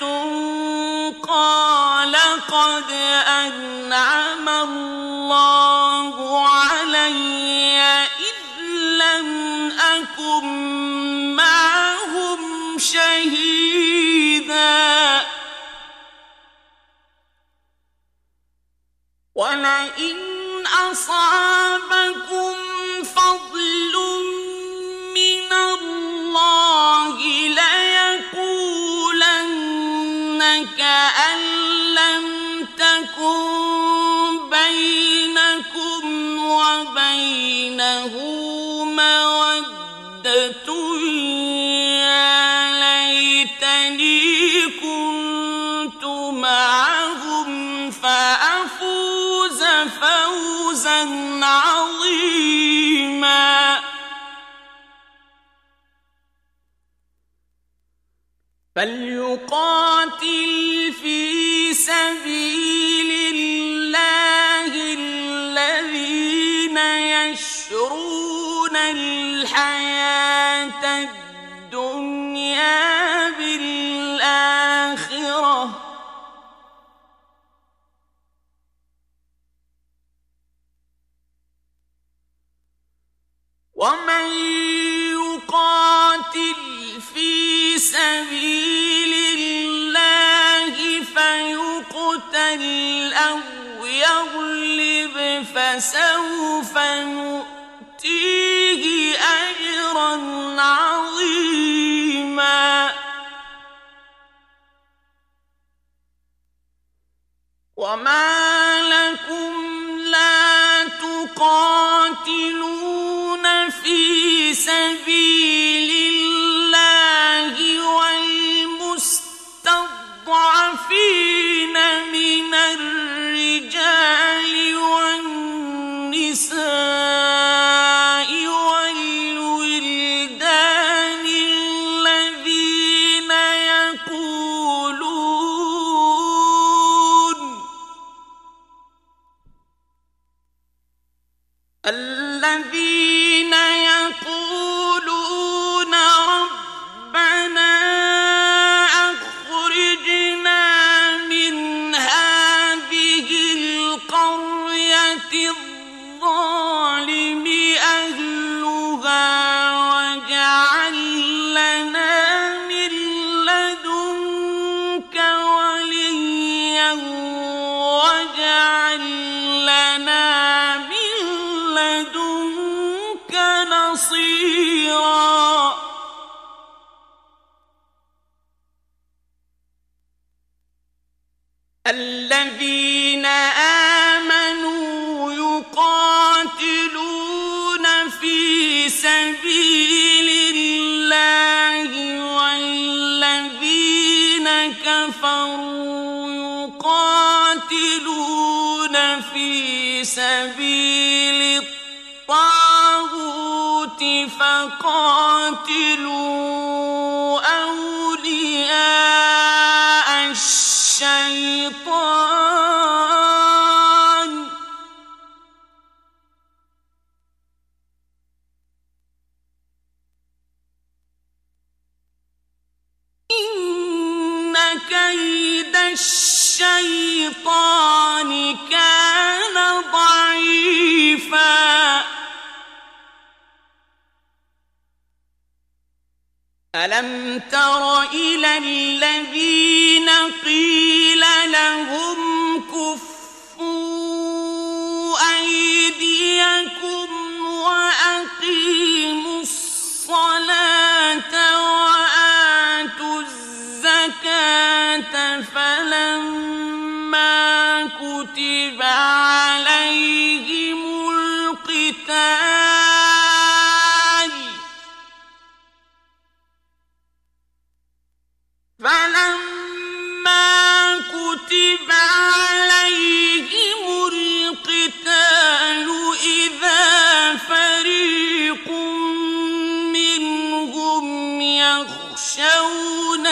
[SPEAKER 1] قال قد أنعم الله علي إذ لم أكن معهم شهيدا. ولئن أصابكم فضل من الله ليقولن كأن لم تكن بينكم وبينه مودة يا ليتني كنت معهم فأفوز فوزا عظيما. فليقاتل في سبيل الله الذين يشرون الحياة الدنيا بالآخرة يتملل أو يغلب فسوف نؤتيه أجرا عظيما وما لكم لا تقاتلون في سبيل الله والمستضعفين من الرجال والنساء والولدان الذين يقولون الذين يقولون ربنا أخرجنا من هذه القرية الظالم أهلها واجعل لنا من لدنك وليا واجعل لنا من لدنك نصيرا الذين آمنوا يقاتلون في سبيل الله والذين كفروا يقاتلون في سبيل الطاغوت فقاتلوا أولياء الشيطان إن كيد الشيطان كان ضعيفا ألم تر إلى الذين قيل لهم كفوا أيديكم وأقيموا الصلاة وآتوا الزكاة فلما كتب عليهم القتال فلما كتب عليهم القتال إذا فريق منهم يخشون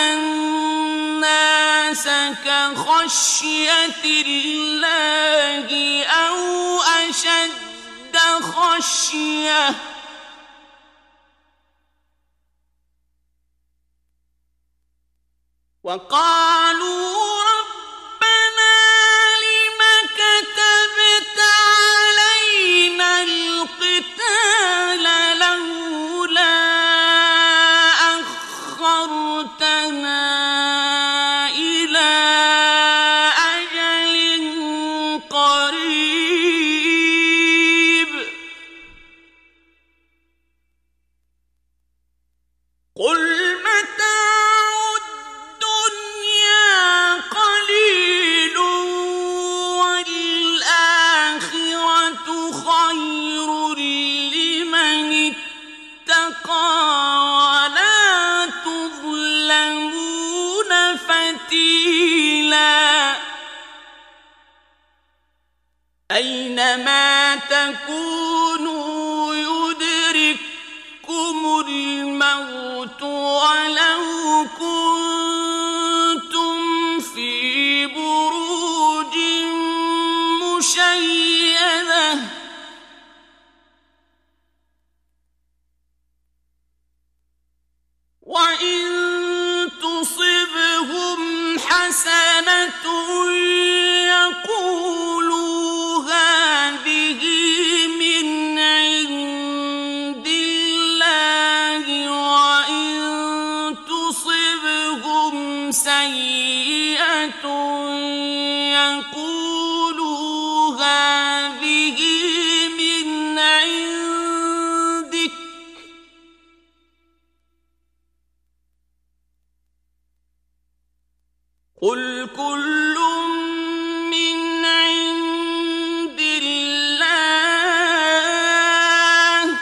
[SPEAKER 1] الناس كخشية الله أو أشد خشية وقالوا ربنا لم كتبت علينا القتال لولا أخرتنا إلى أجل قريب قل متاع الدنيا قليل والآخرة خير لمن اتقى ولا تظلمون فتيلا أينما تكونوا يدرككم الموت ولو كنتم في بروج مشيدة وإن تصبهم حسنة يقولوا هذه من عند الله وإن تصبهم سيئة يقولوا هذه من عندك قل كل من عند الله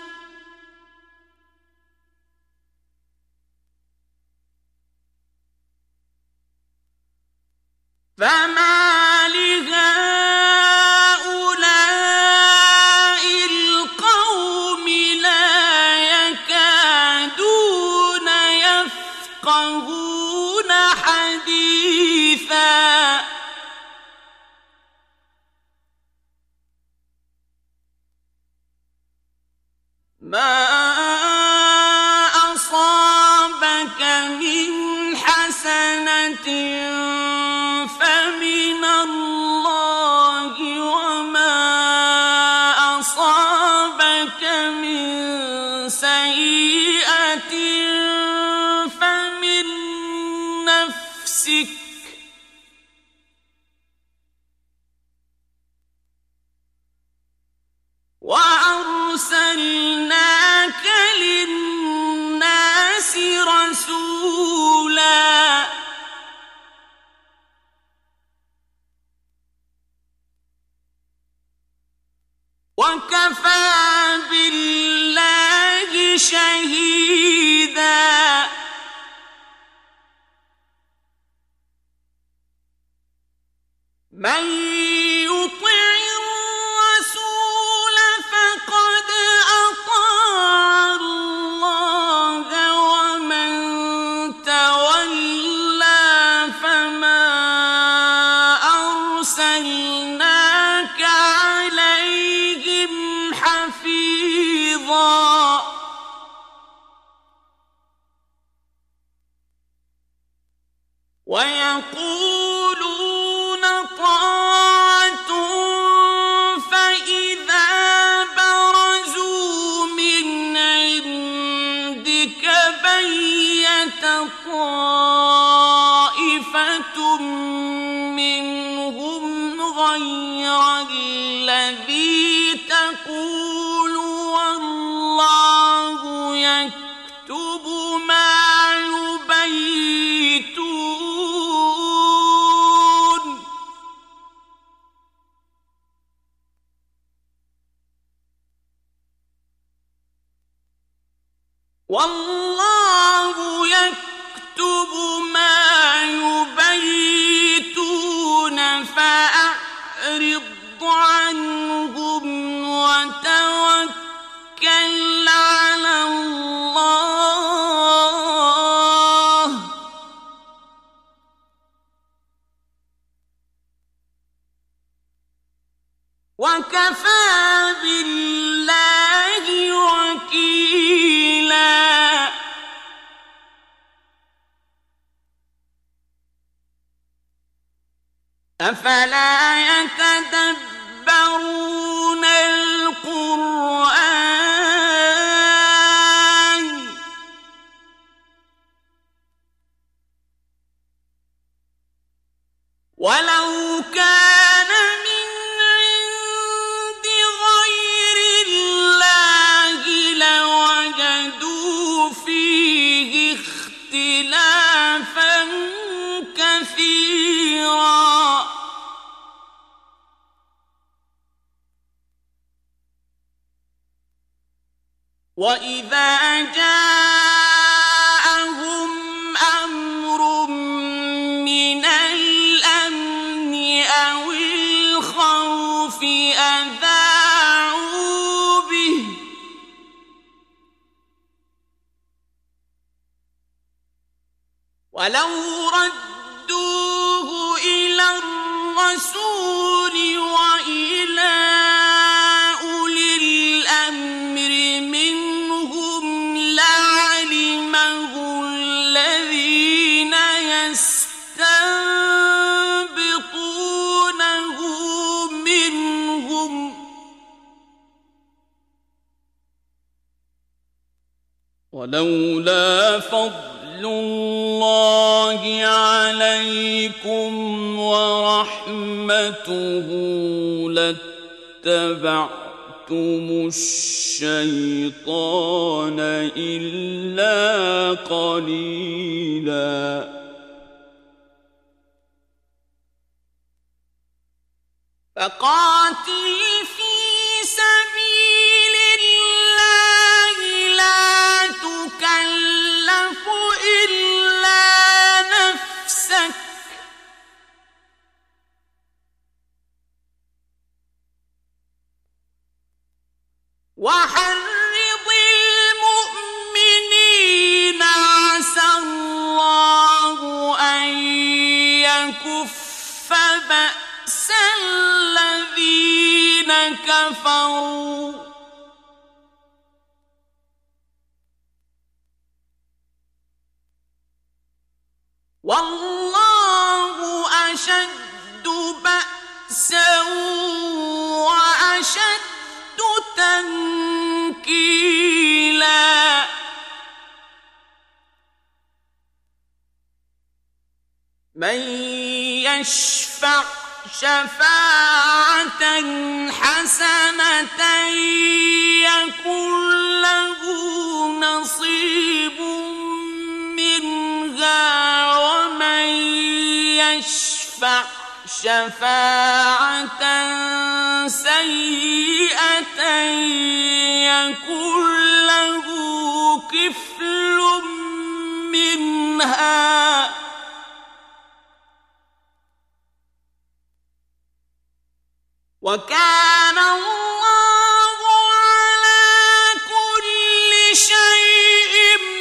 [SPEAKER 1] فما لهؤلاء القوم لا يكادون يفقهون حديثا ما أصابك من حسنة فمن الله وما أصابك من سيئة فمن نفسك وأرسلناك للناس رسولا وكفى بالله شهيدا من يطع الرسول فقد أطاع الله ومن تولى فما أرسلناك عليهم حفيظا ويقولون طاعة فإذا برزوا من عندك بيت طائفة منهم غير الذي تقول والله يكتب ما يبيتون والله يكتب ما يبيتون فأعرض عنهم وتوكل على الله وكفى بالله وكيلا أفلا يتدبرون القرآن ولو كان من عند غير الله لوجدوا فيه اختلافا كثيرا وإذا جاءهم أمر من الأمن أو الخوف أذاعوا به ولو ردوه إلى الرسول وإلى أولي الأمر منهم لعلمه الذين يستنبطونه منهم ولولا فضل الله عليكم ورحمته رحمته لاتبعتم الشيطان إلا قليلا فقاتل في سبيل الله لا تكلف إلا نفسك وحرض المؤمنين عسى الله أن يكف بأس الذين كفروا والله أشد بأسا وأشد تنكيلا من يشفع شفاعة حسنة يكن له نصيب منها ومن يشفع شفاعة سيئة يكن له كفل منها وكان الله على كل شيء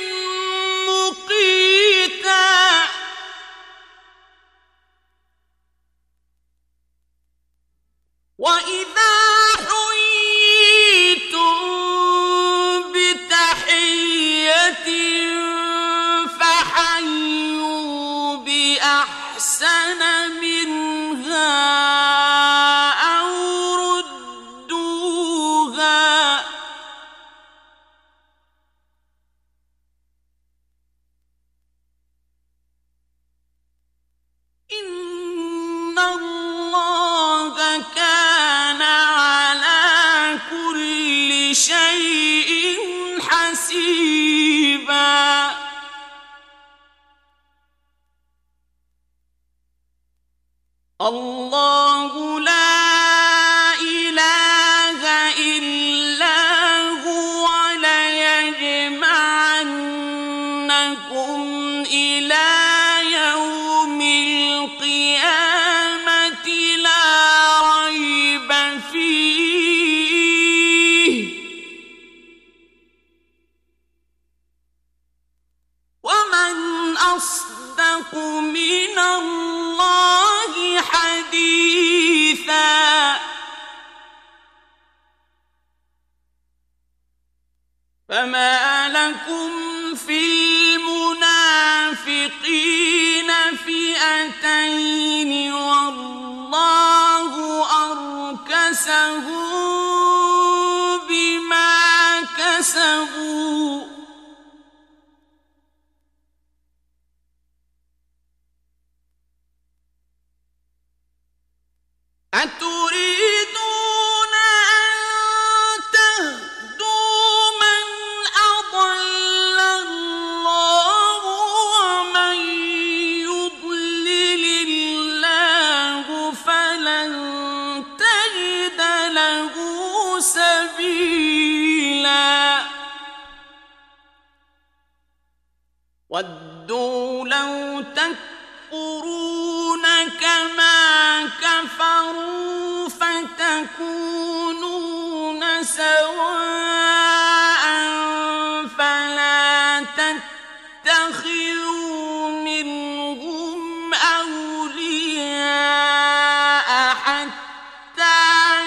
[SPEAKER 1] مقيتا وإذا حييتم بتحية فحيوا بأحسن منها شيء حسيبا الله لا إله إلا هو ليجمعنكم إلى يوم القيامة لا ريب فيه ومن أصدق من الله حديثا فما لكم في المنافقين فئتين والله أركسهم بما كسبوا أتريدون أن تهدوا من أضل الله ومن يضلل الله فلن تجد له سبيلا ودوا لو تكفرون كما كفروا فتكونون سواء فلا تتخذوا منهم أولياء حتى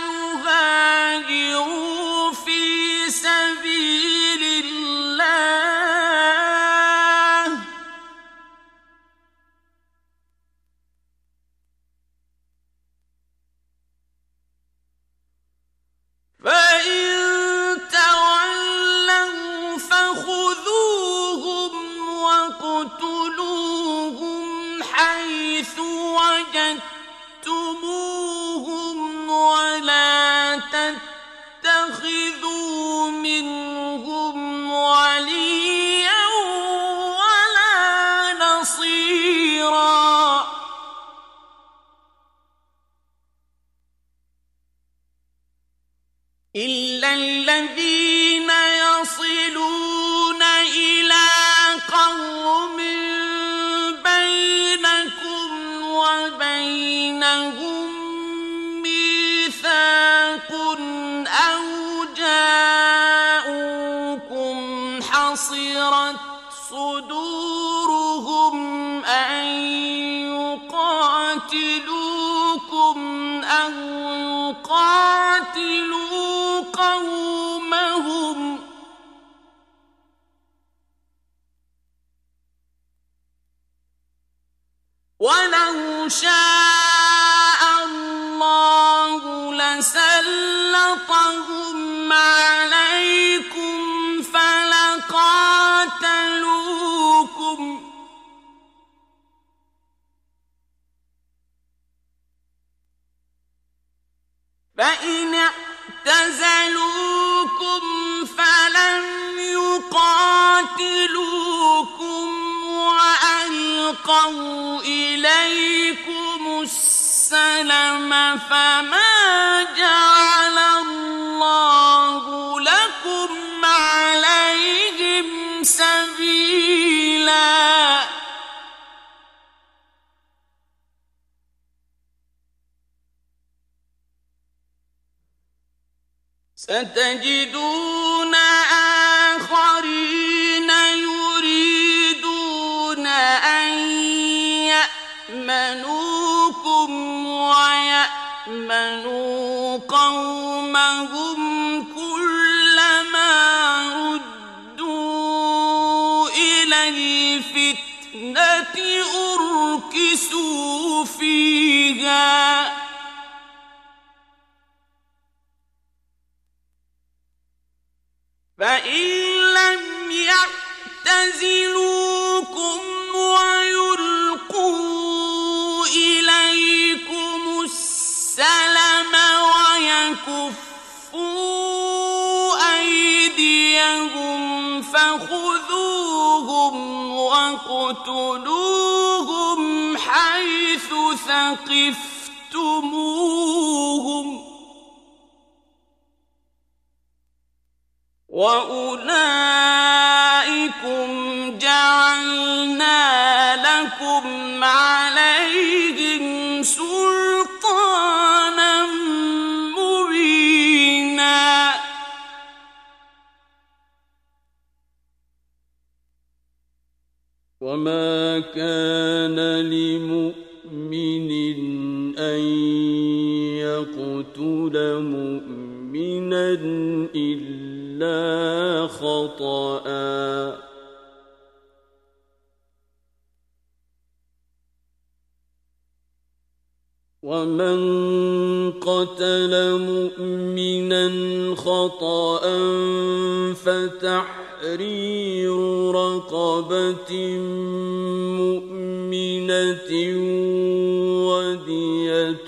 [SPEAKER 1] يهاجروا في سبيل الله فإن بصيرا إلا الذين يصلون إلى قوم بينكم وبينهم ميثاق أو جاءوكم حصرت صدورهم أن يقاتلوكم أو يقاتلوا قومهم ولو شاء الله لسلطهم عليكم فلقاتلوكم فإن اعتزلوكم فلم يقاتلوكم وألقوا إليكم السلم فما جعل الله لكم عليهم سبيلا ستجدون آخرين يريدون أن يأمنوكم ويأمنوا قومهم كلما ردوا إلى الفتنة أركسوا فيها فإن لم يعتزلوكم ويلقوا إليكم السلم ويكفوا أيديهم فخذوهم واقتلوهم حيث ثقفتموهم وأولئكم جعلنا لكم عليهم سلطانا مبينا
[SPEAKER 2] وما كان لمؤمن أن يقتل مؤمنا إلا لا خطأ ومن قتل مؤمنا خطأ فتحرير رقبة مؤمنة ودية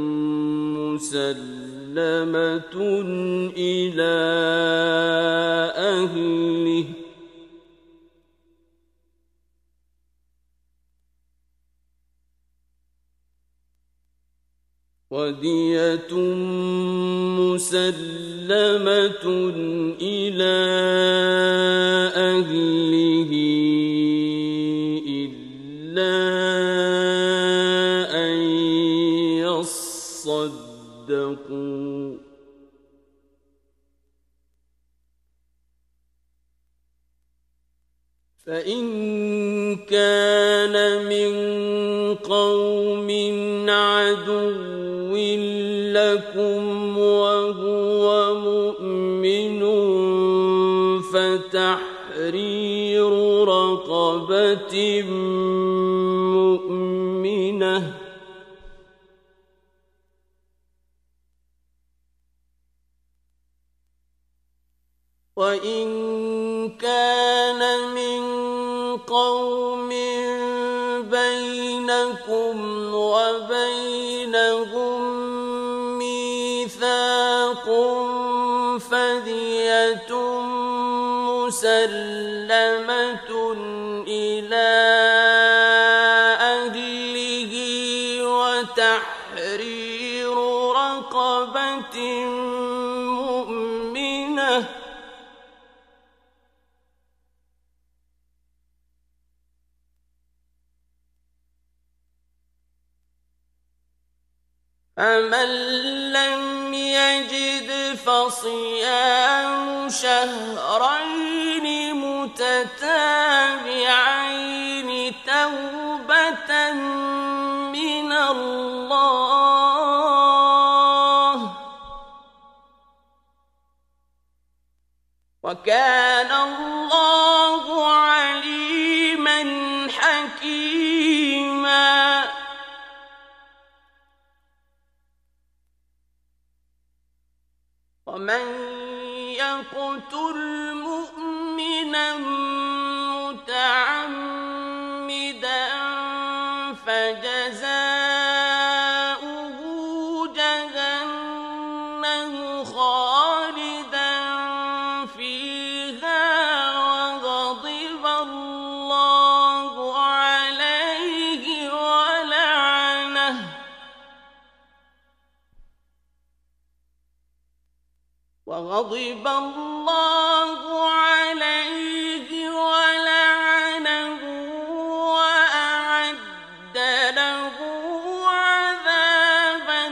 [SPEAKER 2] مسلمة إلى أهله ودية مسلمة إلى أهله إلا أن يصدقوا فإن كان من قوم عدو لكم وهو مؤمن فتحرير رقبة مؤمنة وإن كان من قوم بينكم وبينهم ميثاق فدية مسلمة إلى فمن لم يجد فصيام شهرين متتابعين توبة من الله وكان الله عليما حكيما. ومن يقتل مؤمنا متعمدا فجزاؤه جهنم خالدا فيها وغضب الله عليه ولعنه وغضب الله عليه ولعنه وأعد له عذابا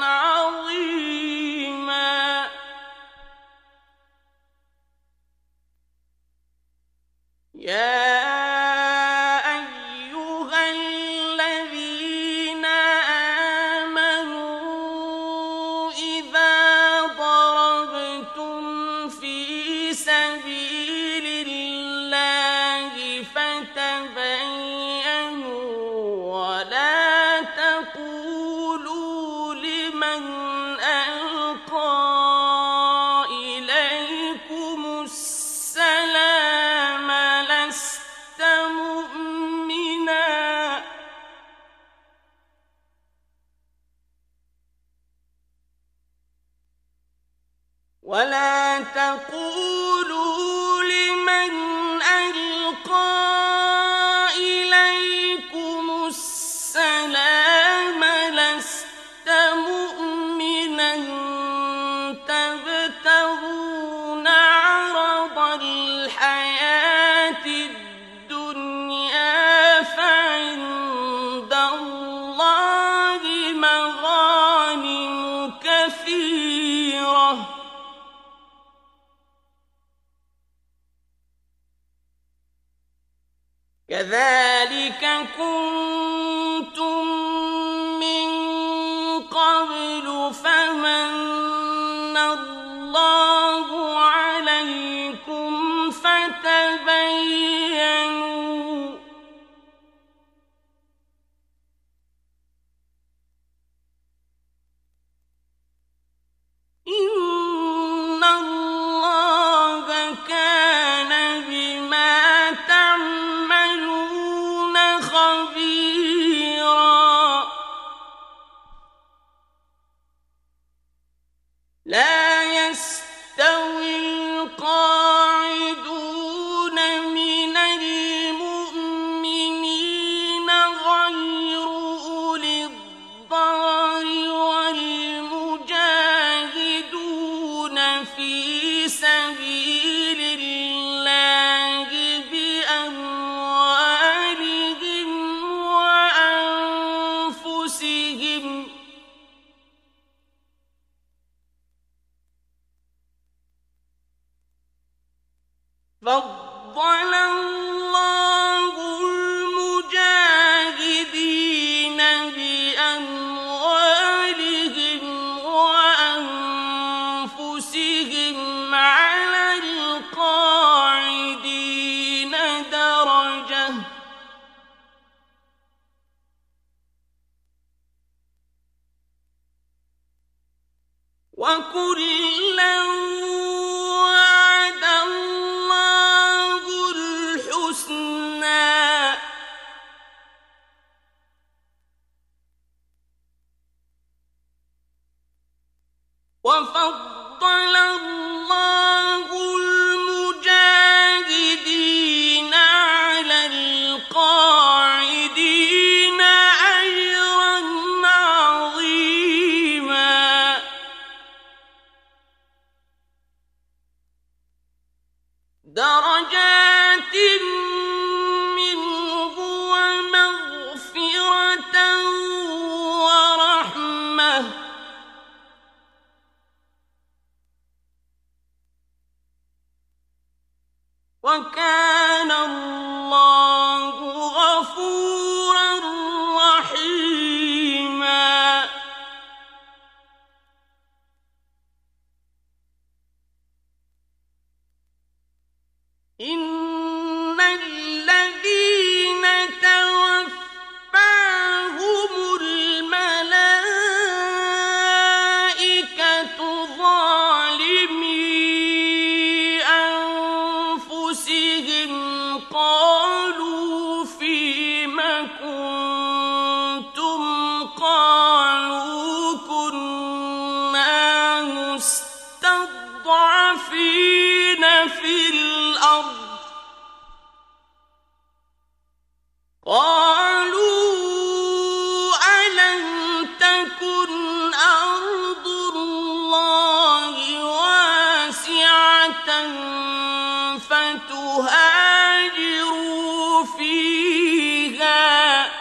[SPEAKER 2] عظيما. يا أيها الذين آمنوا إذا ضربتم في سبيل الله فتبينوا ولا تقولوا لمن ألقى إليكم السلام لست مؤمنا ولا تقولوا لمن ألقى إليكم السلام لست مؤمنا تبتغون عرض الحياة الدنيا فعند الله مغانم كثيرة كذلك كنتم من قبل فمن الله عليكم فتبينوا إن الله كان بما تعملون خبيرا. لا يستوي القاعدون من المؤمنين غير أولي الضرر والمجاهدون في سبيل الله بأموالهم وأنفسهم فضل الله المجاهدين بأموالهم وأنفسهم على القاعدين درجة وكلا وعد الله الحسنى وفضل الله المجاهدين على القاعدين أجرا عظيما.
[SPEAKER 1] قالوا ألم تكن أرض الله واسعة فتهاجروا فيها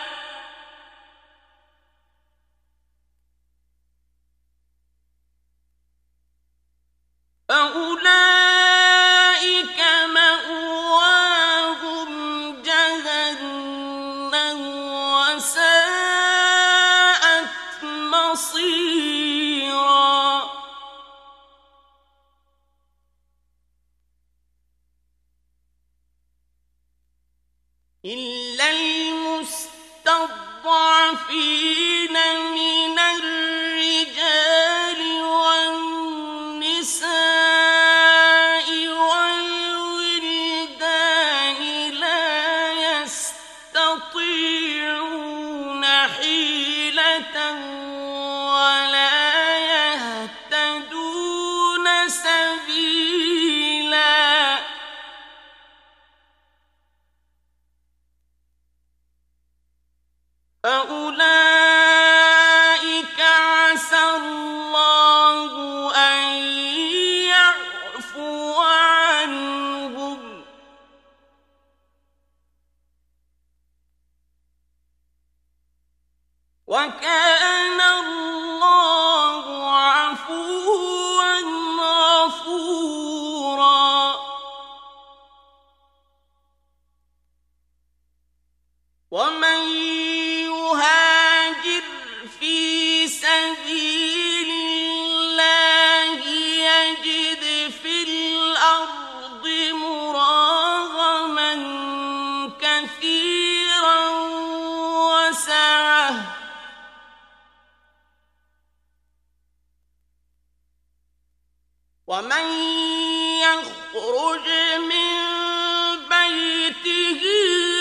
[SPEAKER 1] فأولئك مأواهم جهنم وساءت مصيرا إلا المستضعفين من الرجال والنساء والولدان لا يستطيعون حيلة ولا يهتدون سبيلا فأولئك عسى الله أن يعفو عنهم وكان الله عفوا غفورا ومن يهاجر في سبيل الله يجد في الأرض مراغما كثيرا وسعة ومن يخرج من بيته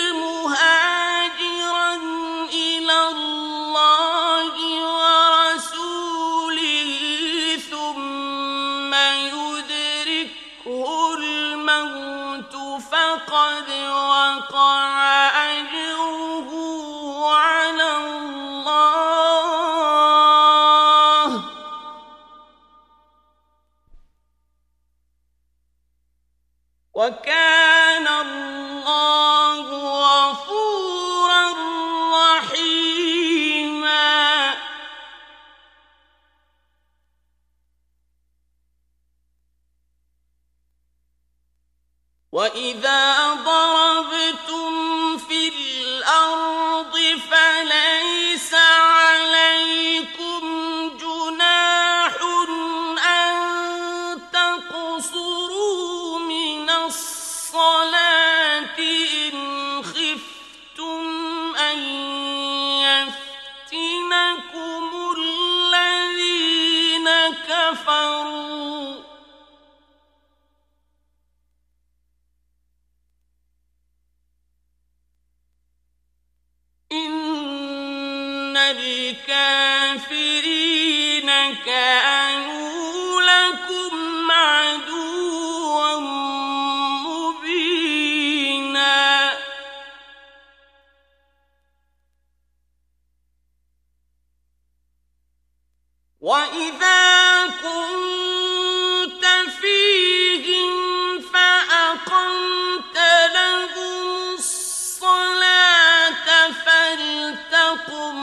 [SPEAKER 1] مهاجرا إلى الله ورسوله ثم يدركه الموت فقد وقع أجره على الله وكان الله غفورا رحيما وإذا ضربتم في الأرض فليس عليكم جناح أن تقصروا من الصلاة إن خفتم أن يفتنكم الذين كفروا إن الكافرين كانوا لكم عدوا مبينا وإذا كنت فيهم فأقمت لهم الصلاة فلتقم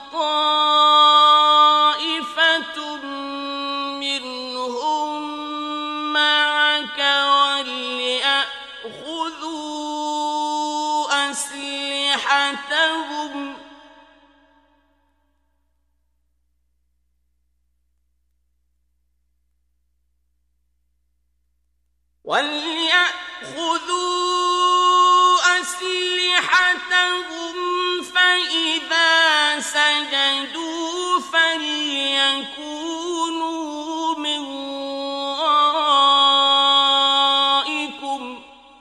[SPEAKER 1] طائفة منهم معك وليأخذوا أسلحتهم وليأخذوا أسلحتهم فإذا سجدوا فليكونوا من ورائكم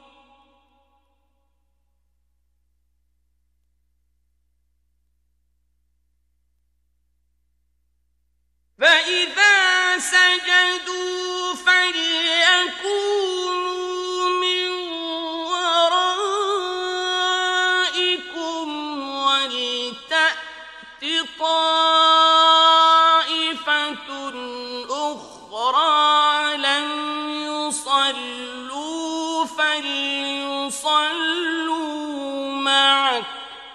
[SPEAKER 1] فإذا سجدوا فليكونوا من ورائكم طائفة أخرى لم يصلوا فليصلوا معك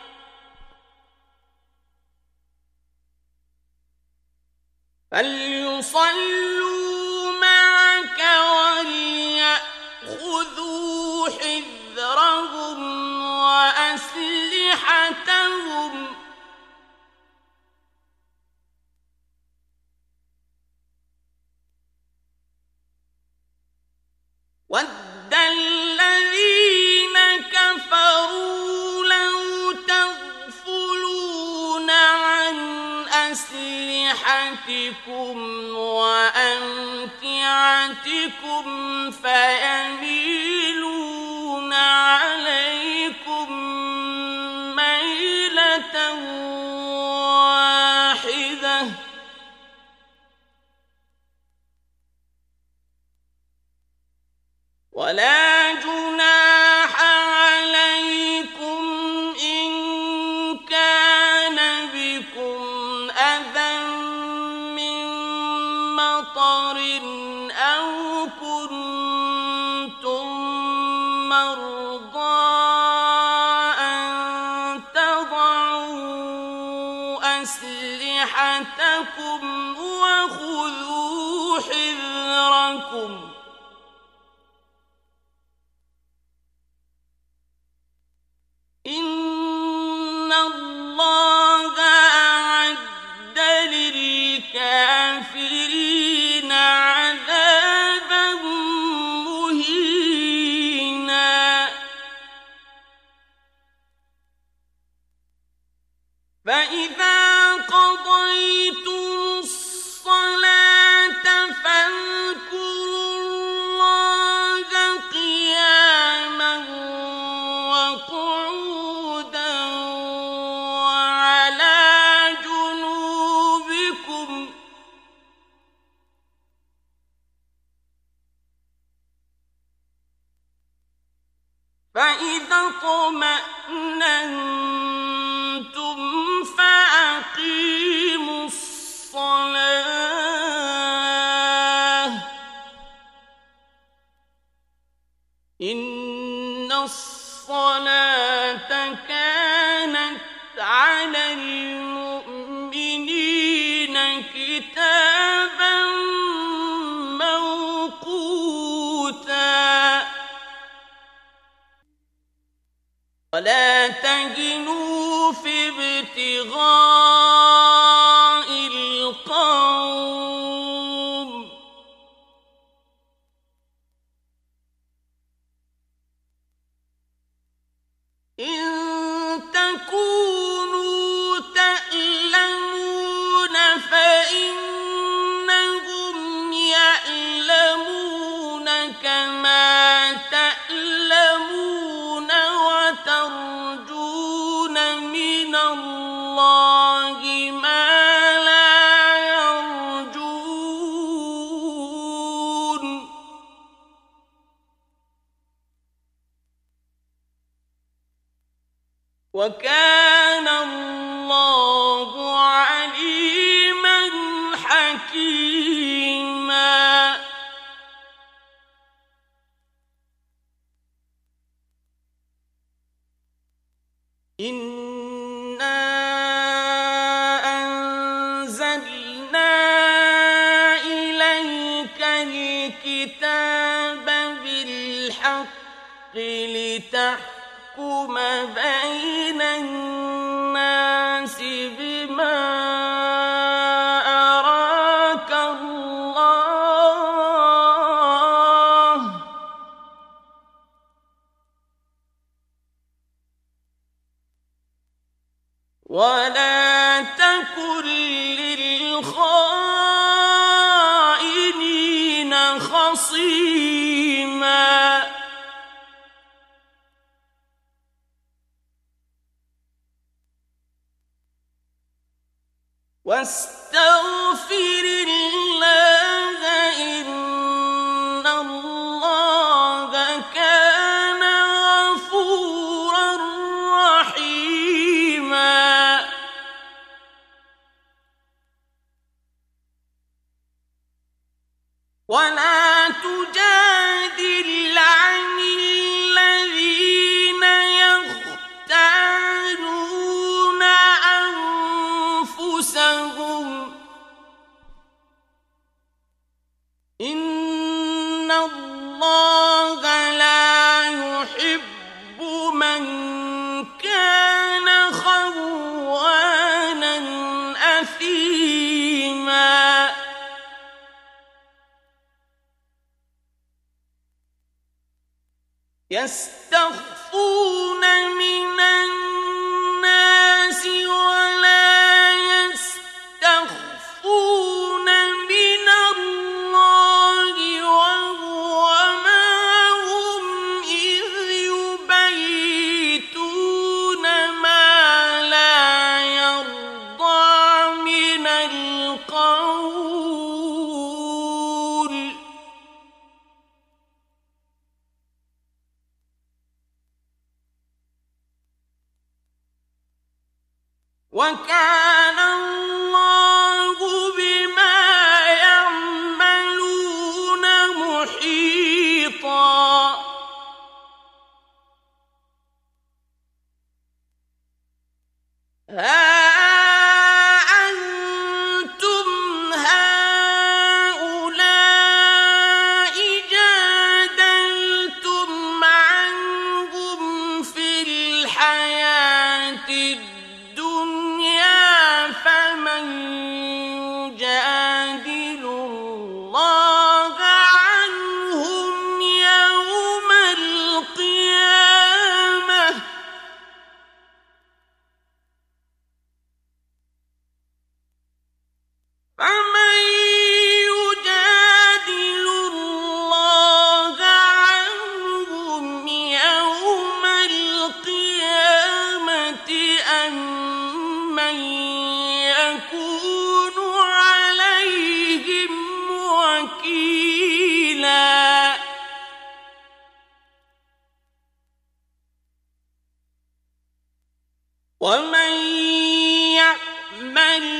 [SPEAKER 1] فليصلوا معك وليأخذوا حذرهم وأسلحتهم وَدَّ الَّذِينَ كَفَرُوا لَوْ تَغْفُلُونَ عَنْ أَسْلِحَتِكُمْ وَأَمْتِعَتِكُمْ فَيَمِيلُونَ عَلَيْكُمْ مَيْلَةً وَاحِدَةً وَلَا جُنَاحَ عَلَيْكُمْ إِن كَانَ بِكُمْ أَذًى مِّن مَّطَرٍ أَوْ كُنتُم مَّرْضَىٰ أَن تَضَعُوا أَسْلِحَتَكُمْ وَخُذُوا حِذْرَكُمْ إِنَّ اللَّهَ أَعَدَّ لِلْكَافِرِينَ عَذَابًا مُّهِينًا فَإِذَا قَضَيْتُمُ الصَّلَاةَ فَاذْكُرُوا اللَّهَ قِيَامًا وَقُعُودًا وَعَلَىٰ جُنُوبِكُمْ فَإِذَا اطْمَأْنَنتُمْ فَأَقِيمُوا الصَّلَاةَ إِنَّ الصَّلَاةَ كَانَتْ عَلَى الْمُؤْمِنِينَ كِتَابًا مَّوْقُوتًا وَلَا تَهِنُوا فِي ابْتِغَاءِ الْقَوْمِ إِن تَكُونُوا تَأْلَمُونَ فَإِنَّهُمْ يَأْلَمُونَ كَمَا تَأْلَمُونَ وَتَرْجُونَ مِنَ اللَّهِ مَا لَا يَرْجُونَ وَكَانَ اللَّهُ عَلِيمًا حَكِيمًا إِنَّا أَنزَلْنَا إِلَيْكَ الْكِتَابَ بِالْحَقِّ لِتَحْكُمَ بَيْنَ النَّاسِ بِمَا أَرَاكَ اللَّهُ وَلَا تَكُن لِّلْخَائِنِينَ خَصِيمًا وَاسْتَغْفِرِ اللَّهَ إِنَّ اللَّهَ كَانَ غَفُورًا رَّحِيمًا يستخفون من الناس ولا يستخفون من الله وهو معهم إذ يبيتون ما لا يرضى من القول وكان الله بما يعملون محيطا ها أنتم هؤلاء جادلتم عنهم في الحياة الدنيا فمن يجادل الله عنهم يوم القيامة فمن يجادل الله عنهم يوم القيامة أم من يكون عليهم وكيلا ومن يعمل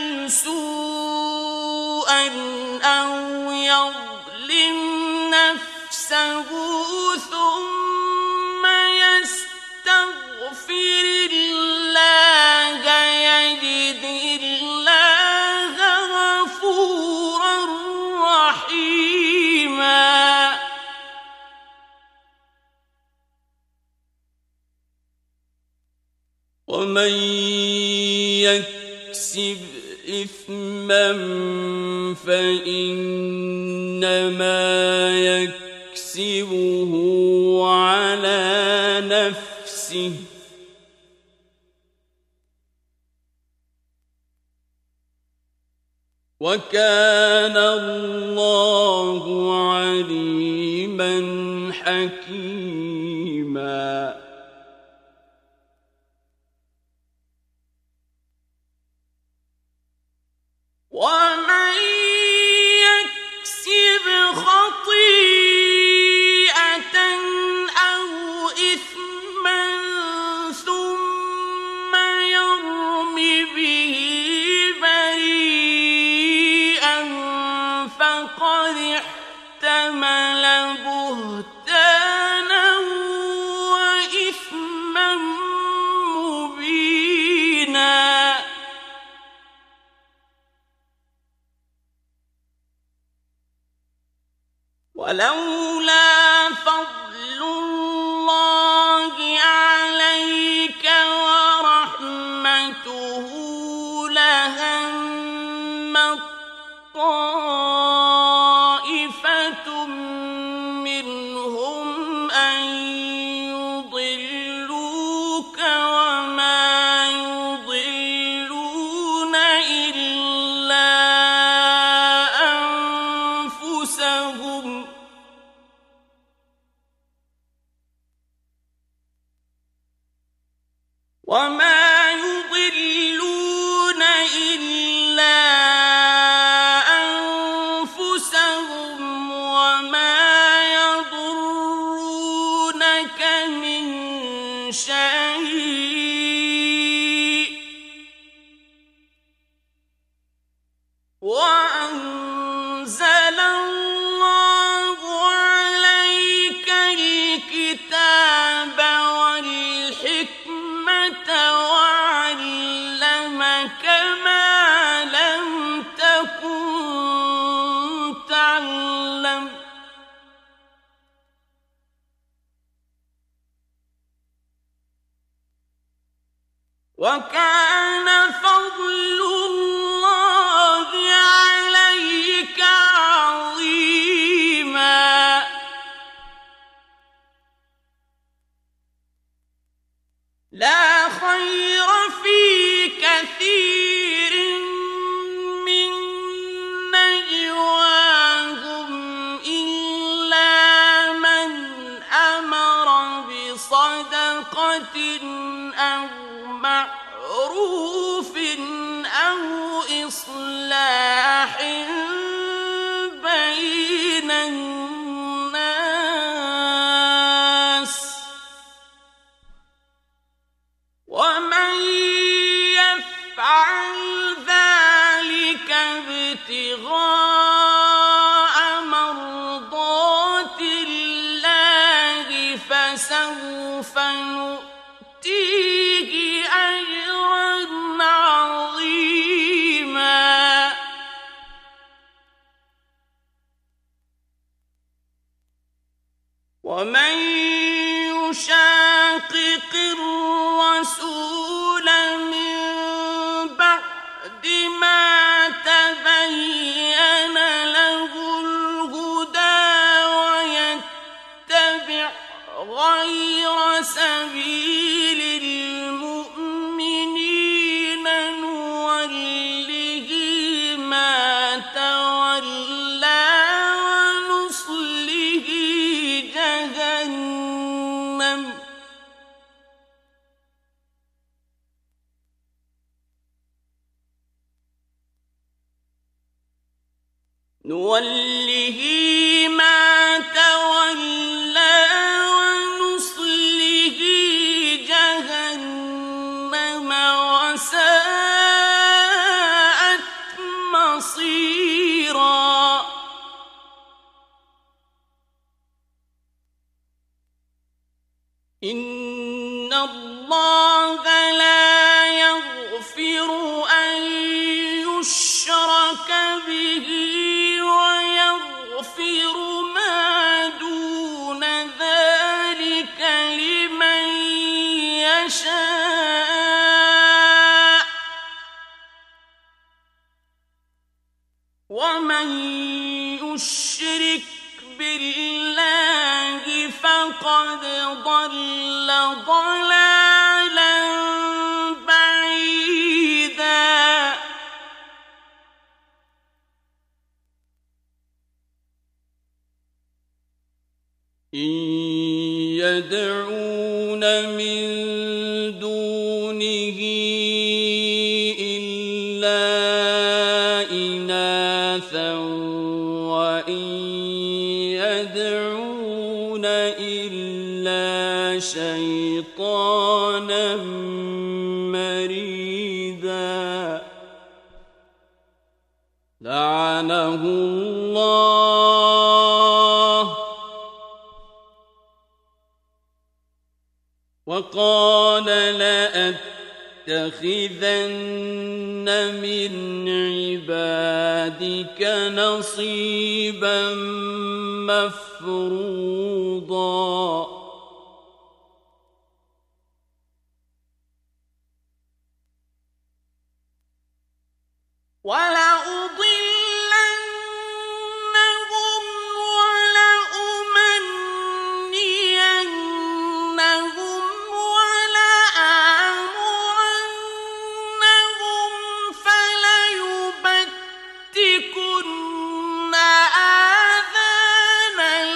[SPEAKER 1] سوءا أو يظلم نفسه ثم يستغفر الله يجد الله غفورا رحيما ومن يكسب إثما فإنما يكسبه على نفسه وكان الله عليما حكيما ومن يكسب خطيئة أو إثما ثم يرم به بريئا فقد احتمل بهتانا وإثما مبينا ولولا فضل الله عليك ورحمته لهمت طائفة منهم أن يضلوك وما يضلون إلا أنفسهم وما يضلون إلا أنفسهم وما يضرونك من شيء وأنزل الله عليك الكتاب والحكمة وعلمك ما لم تكن تعلم وكان فضل الله عليك عظيما يفعل ذلك ابتغاء مرضات الله فسوف نؤتيه أجرا عظيما. ومن يشاقق الرسول من بعد ما تبين له الهدى ويتبع غير سبيل المؤمنين نوله ما تولى ونصله جهنم نوله ما تولى ونصله جهنم وساءت مصيرا. إن الله لا يغفر أن يشرك به ويغفر ما دون ذلك لمن يشاء ومن يشرك بالله فقد ضل ضلالا بعيدا. إن يدعون من دونه إلا إناثا وإن يدعون إلا شيطانا مريدا. لعنه الله وقال لأتخذن من عبادك نصيبا مفروضا. ولأضلنهم ولأمنينهم ولآمرنهم فليبتكن آذان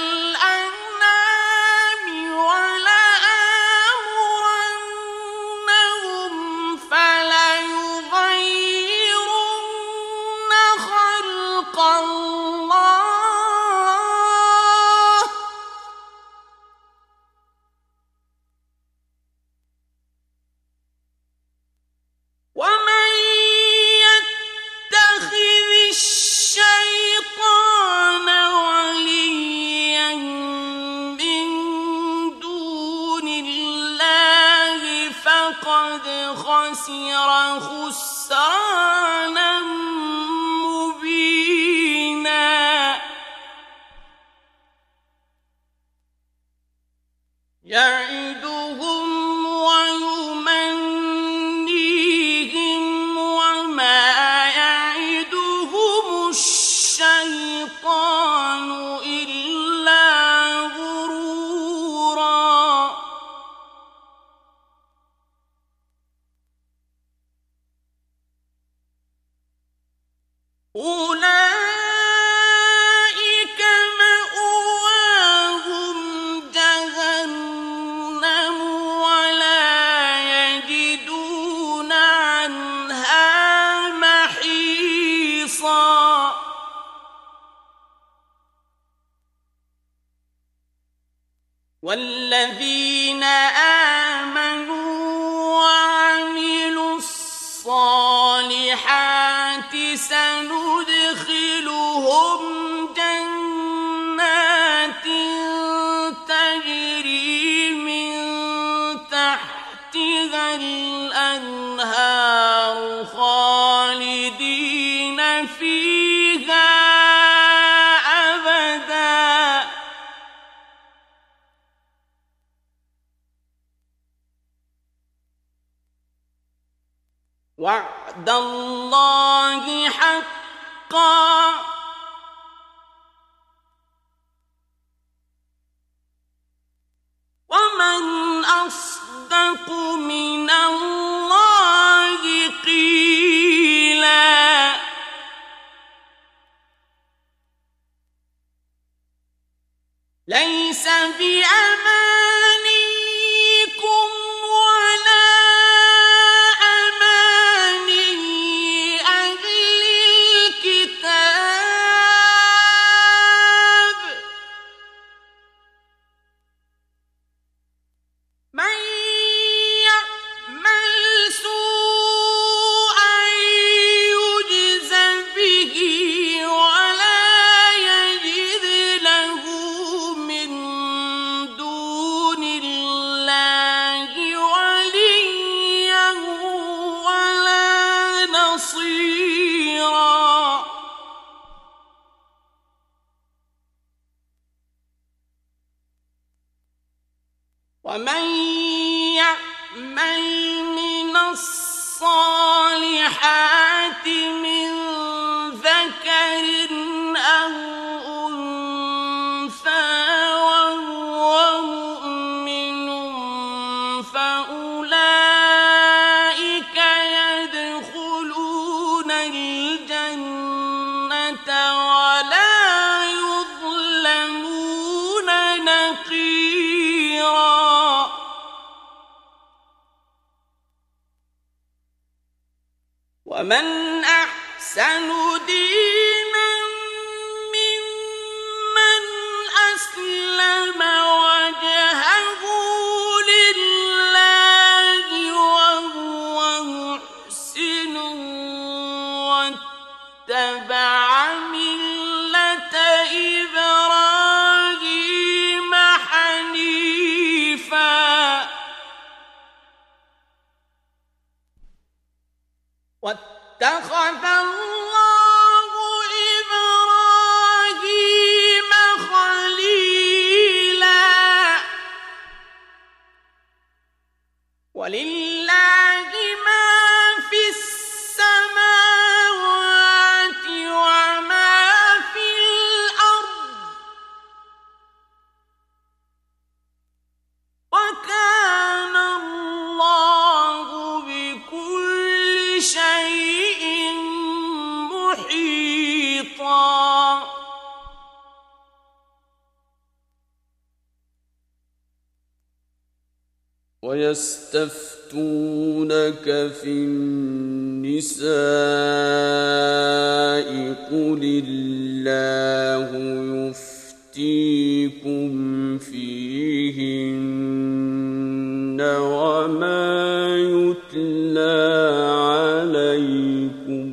[SPEAKER 1] الأنعام ولآمرنهم فليغيرن خلق الله ومن يتخذ الشيطان وليا من دون الله فقد خسر خسرانا مبينا. يعدهم ويمنيهم وما يعدهم الشيطان إلا غرورا. أولئك مأواهم جهنم ولا يجدون عنها محيصا. والذين آمنوا وعملوا الصالحات سندخلهم جنات تجري من تحتها الأنهار خالدين فيها أبدا وعد الله حقا ومن أصدق من الله قيلا ليس بأمانيكم ولا أماني أهل الكتاب من يعمل سوءا يجز به ولا يجد له من دون الله وليا ولا نصيرا ومن يعمل من الصالحات من ذكر أو أنثى وهو مؤمن فأولئك يدخلون الجنة ولا يظلمون نقيرا ومن أحسن دينا ممن أسلم وجهه لله وهو محسن واتبع ملة إبراهيم حنيفا واتخذ الله إبراهيم خليلا ولله ما في السماوات وما في الأرض وكان الله بكل شيء محيطا ويستفتونك في النساء قل الله يفتيكم فيهن وما يتلى عليكم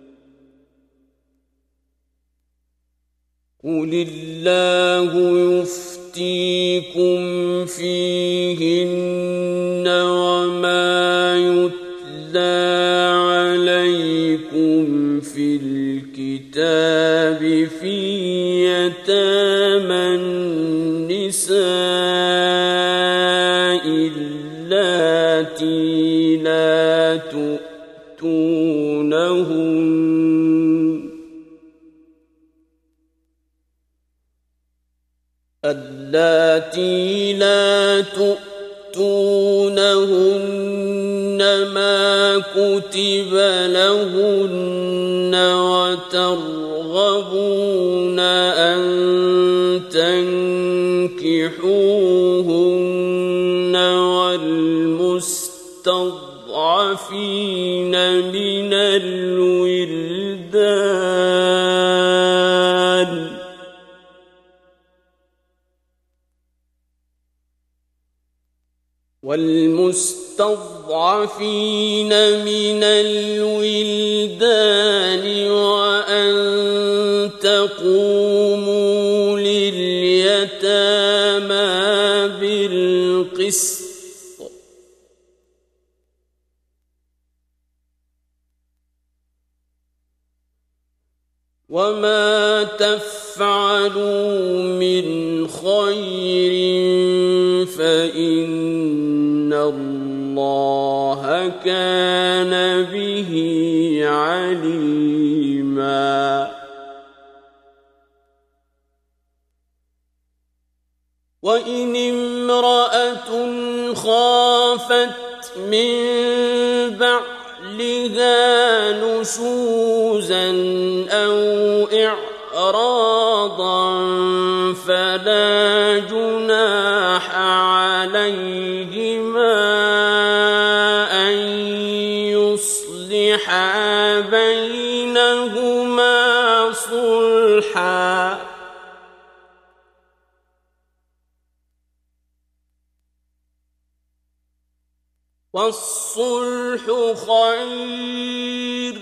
[SPEAKER 1] قل الله يفتيكم فيهن وما يتلى عليكم في الكتاب في يتامى النساء اللاتي لا تؤتونهن اللاتي لا تؤتونهن ما كتب لهن وترغبون أن تنكحوهن والمستضعفين من الولدان والمستضعفين من الولدان وما تفعلوا من خير فإن الله كان به عليما وإن امرأة خافت من بعلها نشوزا أو إعراضا فلا جناح عليهما أن يصلحا بينهما صلحا والصلح خير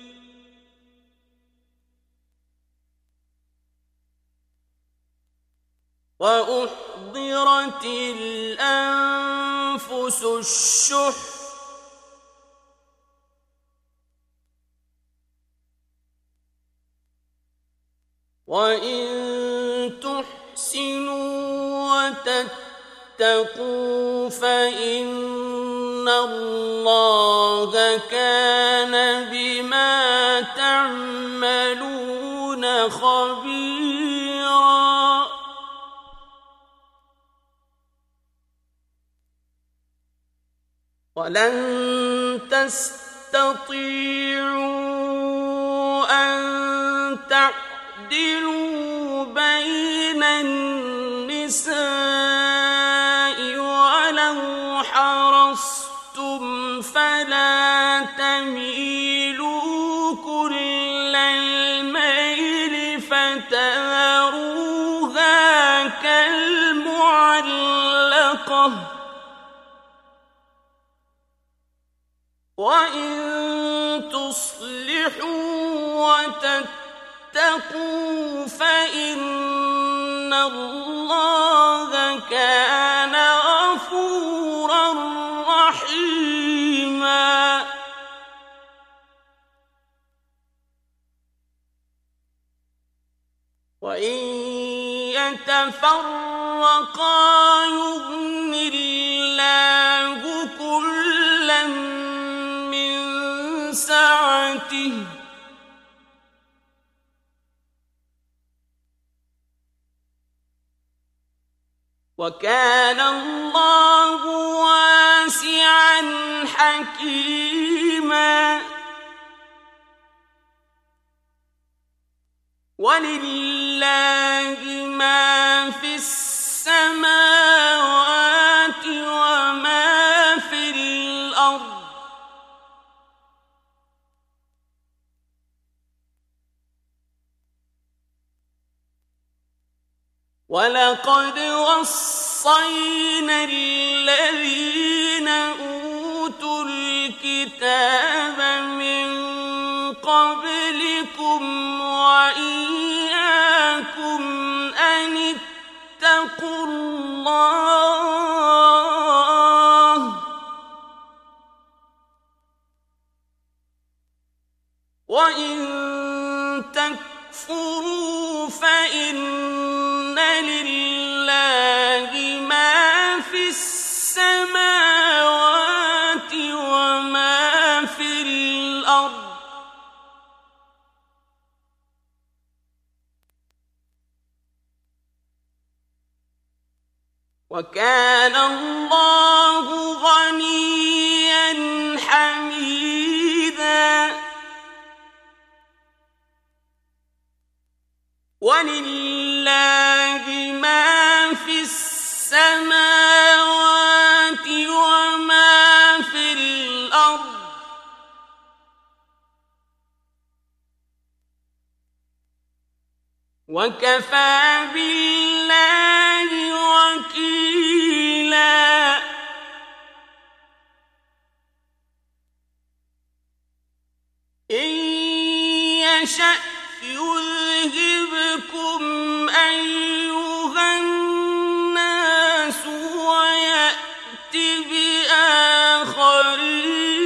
[SPEAKER 1] وأحضرت الأنفس الشح وإن تحسنوا وتتقوا فإن الله كان بما تعملون خبيرا ولن تستطيعوا أن تعدلوا بين النساء ولو حرصتم فلا تميلوا كل الميل فتذروها كالمعلقة وإن تصلحوا وتتقوا فإن الله كان غفورا رحيما وإن يتفرقا يغن الله كلا من سعته وكان الله واسعا حكيما ولله ما في السماوات وما في الأرض ولقد وصينا الذين أوتوا الكتاب من قبلكم وإياكم أن اتقوا الله وإن تكفروا فإن لله ما في السماوات وما في الأرض وكان الله غنيا حميدا ولله ما في السماوات وما في الأرض وكفى بالله وكيلا إن يشأ يذهبكم أيها الناس ويأت بآخرين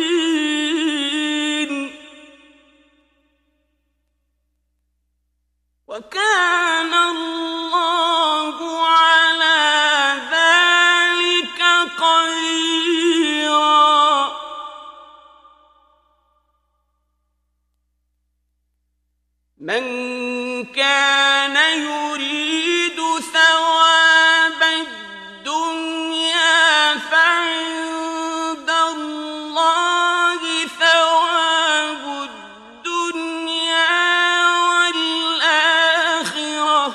[SPEAKER 1] من كان يريد ثواب الدنيا فعند الله ثواب الدنيا والآخرة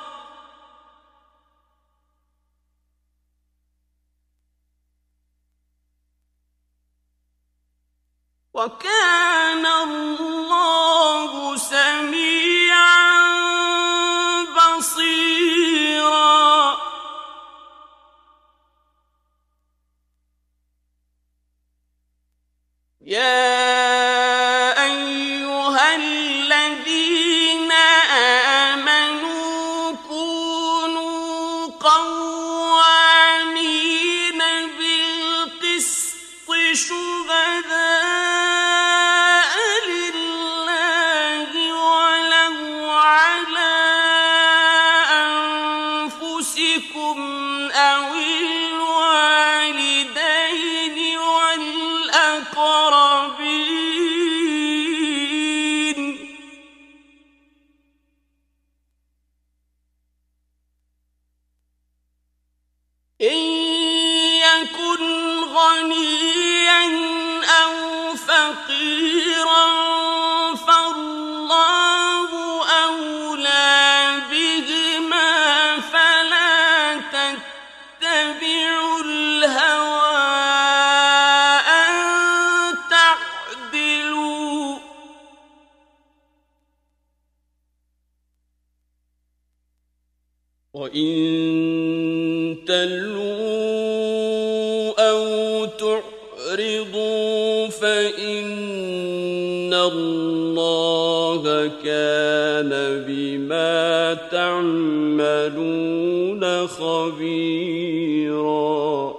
[SPEAKER 1] وكان الله سميعا بصيرا. يا أيها الذين آمنوا كونوا قوامين بالقسط شهداء لله ولو على أنفسكم أو الوالدين والأقربين إن يكن غنيا أو فقيرا فالله أولى بهما فلا تتبعوا الهوى أن تعدلوا وإن تلووا أو تعرضوا فإن الله كان بما تعملون خبيرا.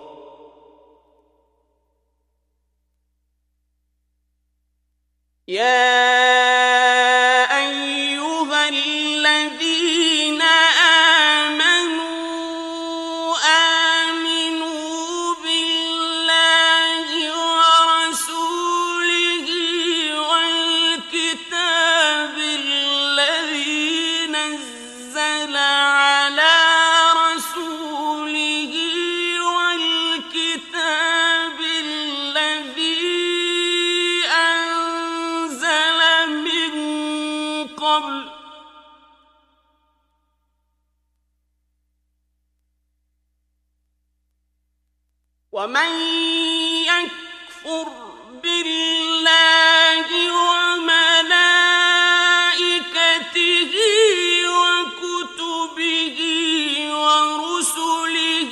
[SPEAKER 1] يا أيها الذين آمنوا آمنوا بالله ورسوله والكتاب الذي نزل على رسوله والكتاب الذي أنزل من قبل ومن يكفر بالله وملائكته وكتبه ورسله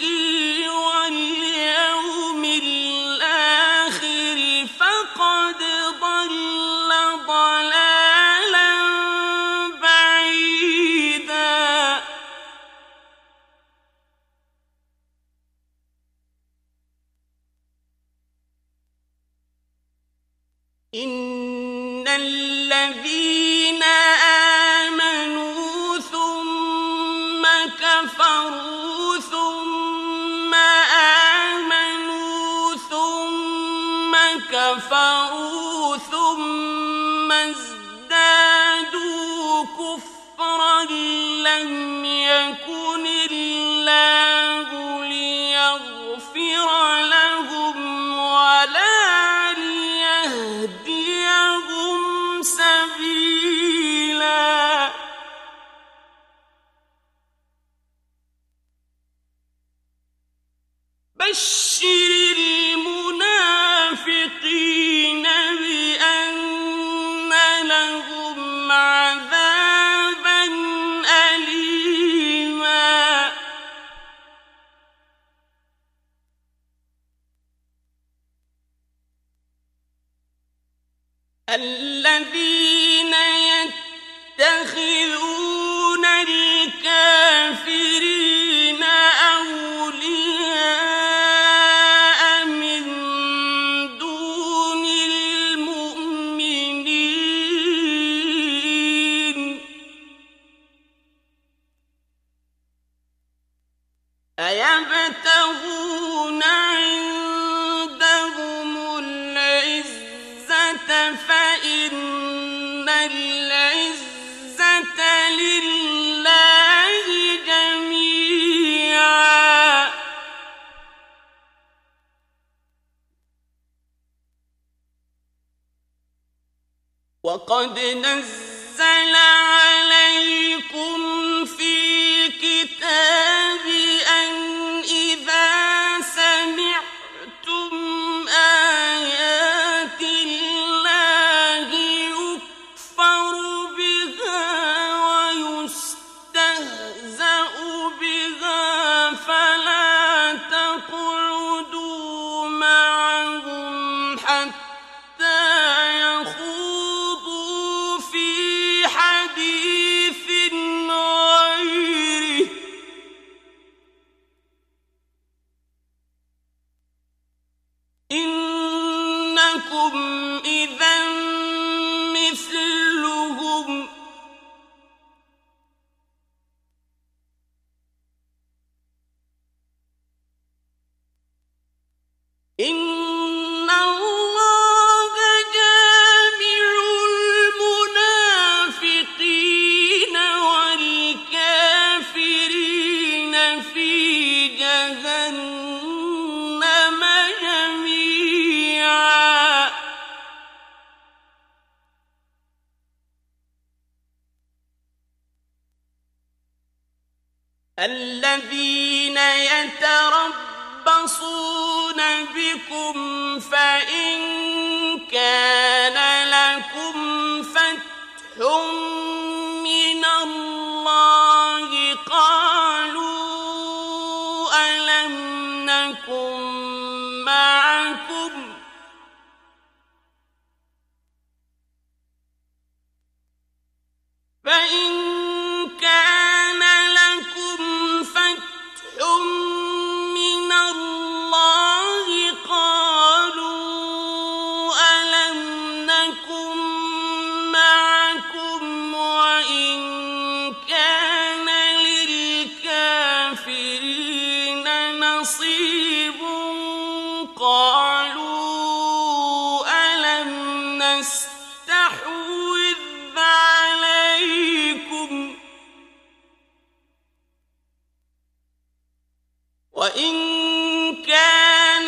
[SPEAKER 1] واليوم الآخر فقد ضل ضلالا بعيدا. إن الذين آمنوا ثم كفروا ثم آمنوا ثم كفروا ثم ازدادوا كفرا لم يكن الله ليغفر لهم ولا ليهديهم سبيلا. بشر المنافقين بأن لهم عذابا أليما. الذين يتخذون الكافرين أولياء من دون المؤمنين أيبتغون عندهم العزة فإن العزة لله جميعا وقد نزل عليكم في الكتاب أن إذا سمعتم آيات الله يكفر بها ويستهزأ بها فلا تقعدوا معهم حتى يخوضوا في حديث غيره إنكم إذا مثلهم إن الله جامع المنافقين والكافرين في جهنم جميعا الذين يتربصون بكم فإن كان لكم فتح من الله قالوا ألم نكن معكم فإن كان لكم فتح من الله قالوا ألم نكن معكم وإن كان للكافرين نصيب قالوا ألم نستحوذ عليكم وإن كان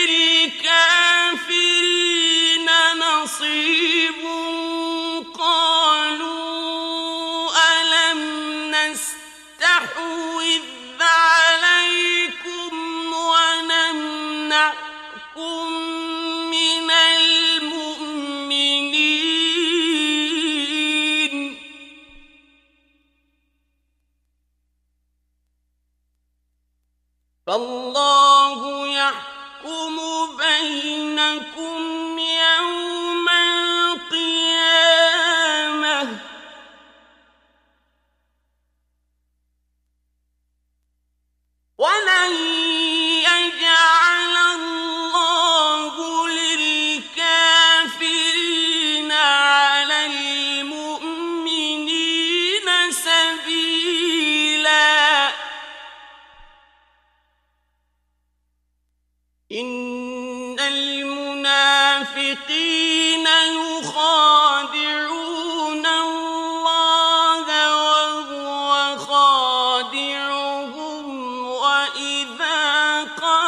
[SPEAKER 1] للكافرين نصيب قالوا ألم نستحوذ عليكم ونمنعكم من المؤمنين فالله يحكم بينكم يوم القيامة ولن يجعل الله للكافرين على المؤمنين سبيلا إن المنافقين يخادعون الله وهو خادعهم وإذا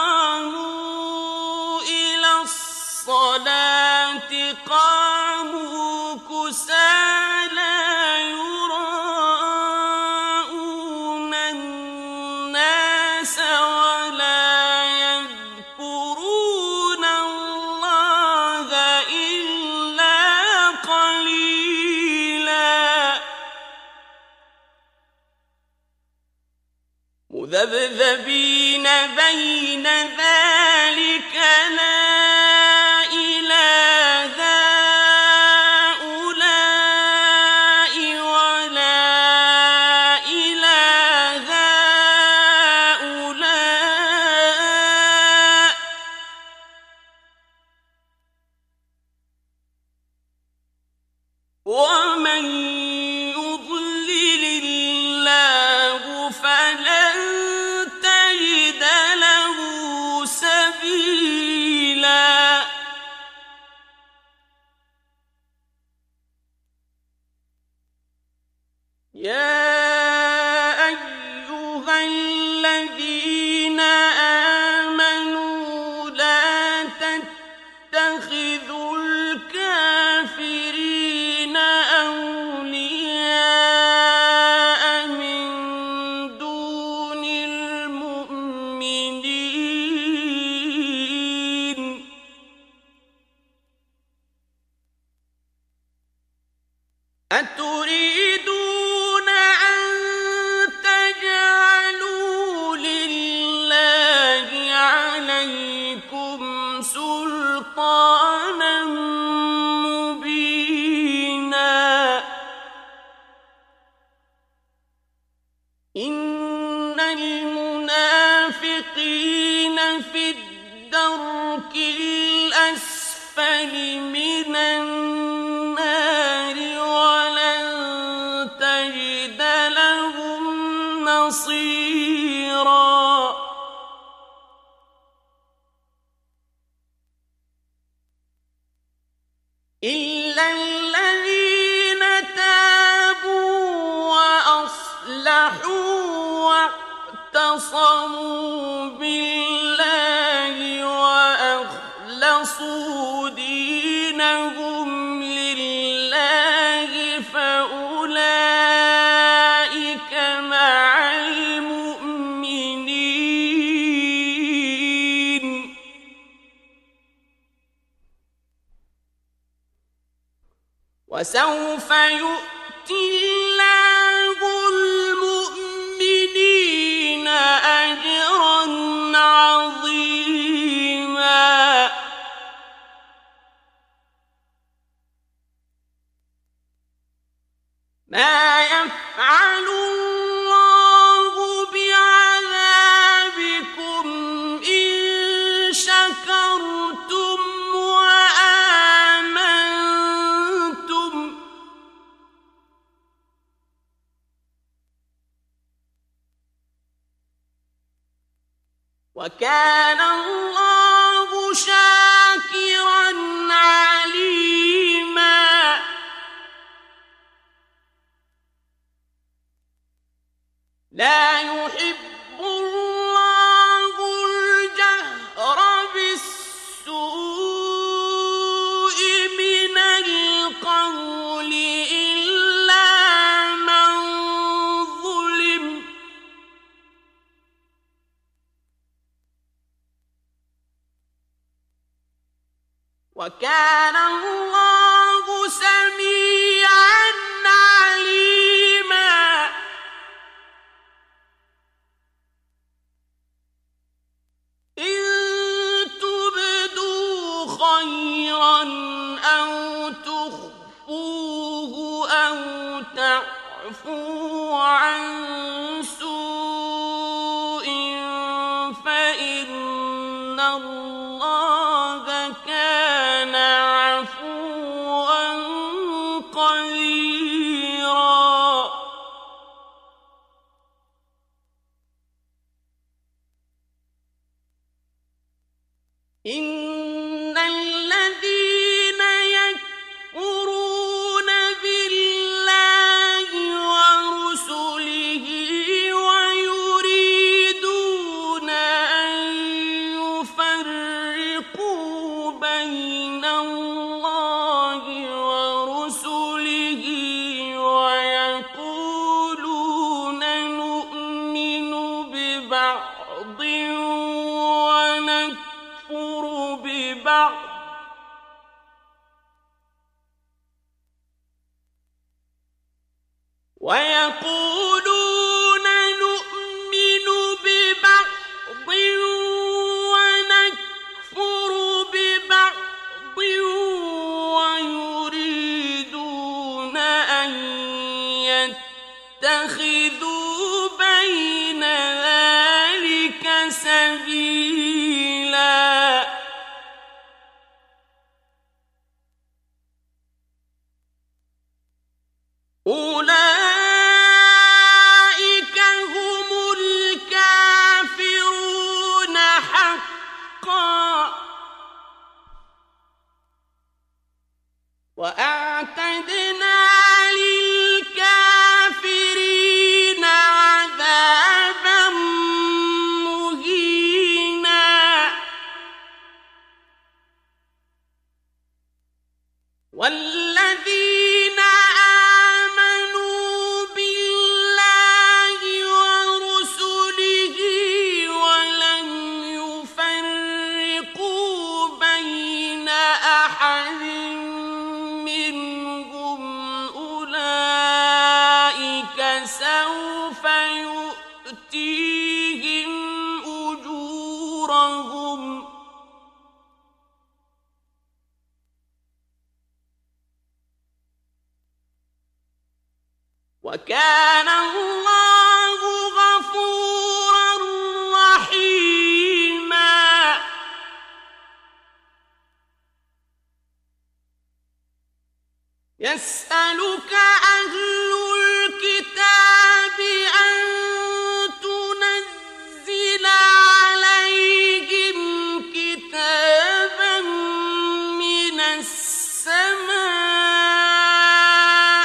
[SPEAKER 1] قاموا إلى الصلاة قاموا كسالى يراءون الناس ولا يذكرون الله إلا قليلا مذبذبين بين ذلك لا إلى هؤلاء ولا إلى هؤلاء ومن يضلل الله فلن يا أيها الذين آمنوا لا تتخذوا الكافرين أولياء من دون المؤمنين أتريدون أن تجعلوا لله عليكم سلطانا مبينا إن المنافقين في الدرك الأسفل من النار ولن تجد لهم نصيرا إلا الذين تابوا وأصلحوا واعتصموا بالله وأخلصوا دينهم لله فأولئك مع المؤمنين وسوف يؤتي الله المؤمنين أجرا عظيما ما يفعل الله بعذابكم إن شكرتم وآمنتم وكان الله شاكرا عليما لا يحب الله الجهر بالسوء من القول إلا من ظلم وكان الله سميعا عليما إن تبدوا خيرا أو تخفوه أو تعفوا عن سوء فإن الله كان عفوا قديرا إن الذين يكفرون بالله ورسله ويريدون أن يفرقوا بين الله ورسله ويقولون نؤمن ببعض ونكفر ببعض ويقولون نؤمن ببعض ونكفر ببعض ويريدون أن يتخذوا بين ذلك سبيلا أولئك هم الكافرون حقا وأعتدنا للكافرين الذين آمنوا بالله ورسله ولم يفرقوا بين أحد منهم أولئك سوف يؤتيهم أجورهم وكان الله غفورا رحيما. يسألك أهل الكتاب أن تنزل عليهم كتابا من السماء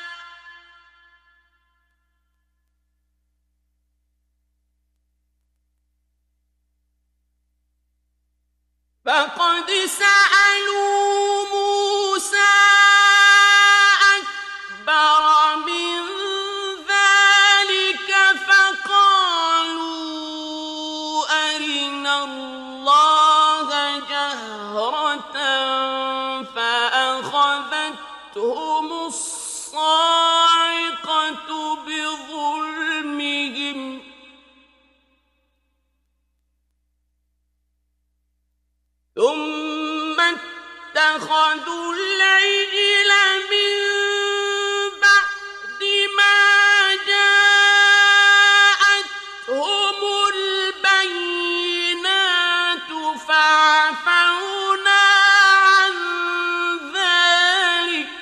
[SPEAKER 1] فقد سألوا موسى أكبر من ذلك فقالوا أرنا الله جهرة فأخذتهم الصاعقة بظلمهم ثم اتخذوا العجل من بعد ما جاءتهم البينات فعفونا عن ذلك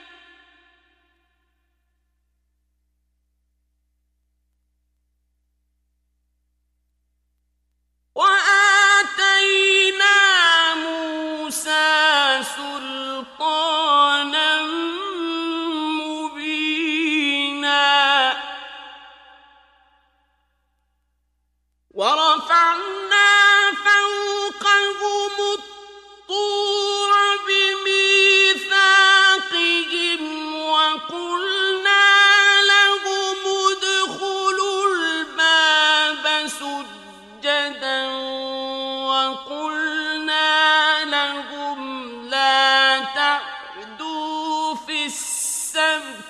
[SPEAKER 1] وآتينا موسى سلطانا مبينا ورفعنا فوقهم الطور بميثاقهم وقلنا لهم ادخلوا الباب سجدا وقلنا لهم لا تعدوا في السبت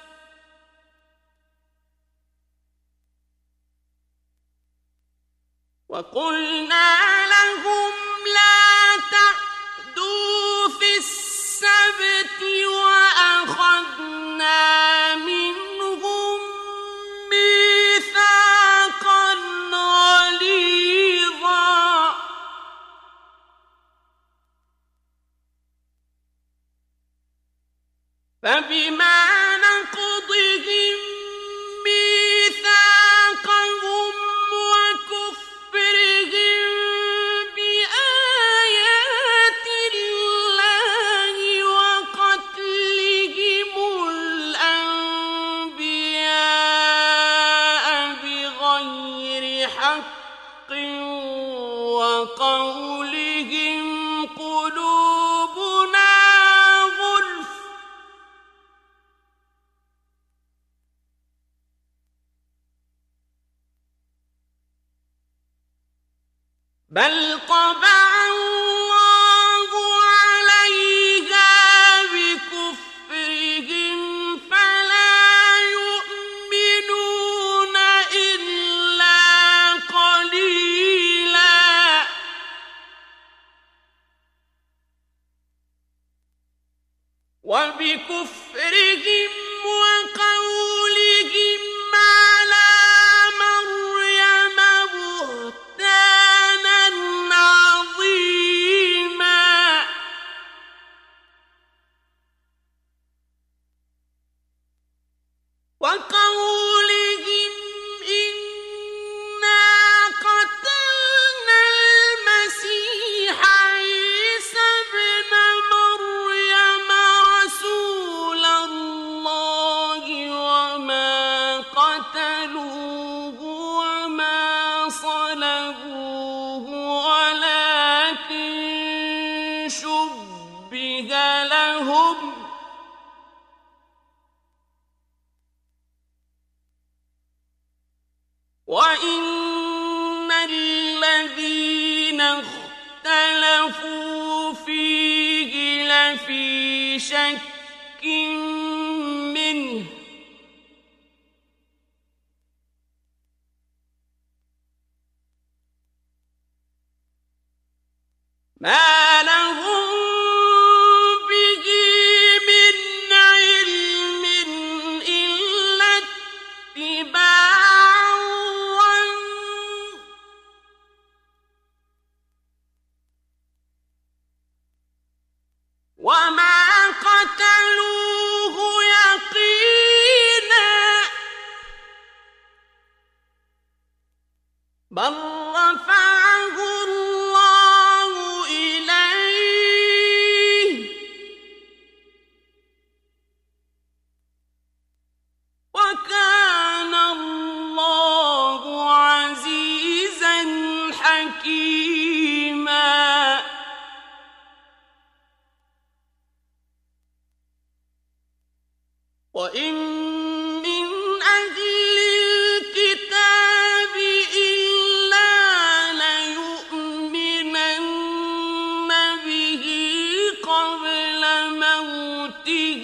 [SPEAKER 1] وقلنا لهم لا تعدوا في السبت وأخذنا منهم ميثاقا غليظا فبما نقضهم ميثاقهم وكفرهم بآيات الله وقتلهم الأنبياء بغير حق وقولهم قلوبنا غلف بل طبع الله عليها بكفرهم فلا يؤمنون إلا قليلا وبكفرهم وقولهم على مريم بهتانا عظيما وقولهم إنا قتلنا المسيح عيسى ابن مريم رسول الله
[SPEAKER 2] لفي شك منه ما لهم به من علم إلا اتباع الظن وما قتلوه يقينا بل رفعه الله إليه وكان الله عزيزا حكيما وإن من أهل الكتاب إلا ليؤمنن به قبل موته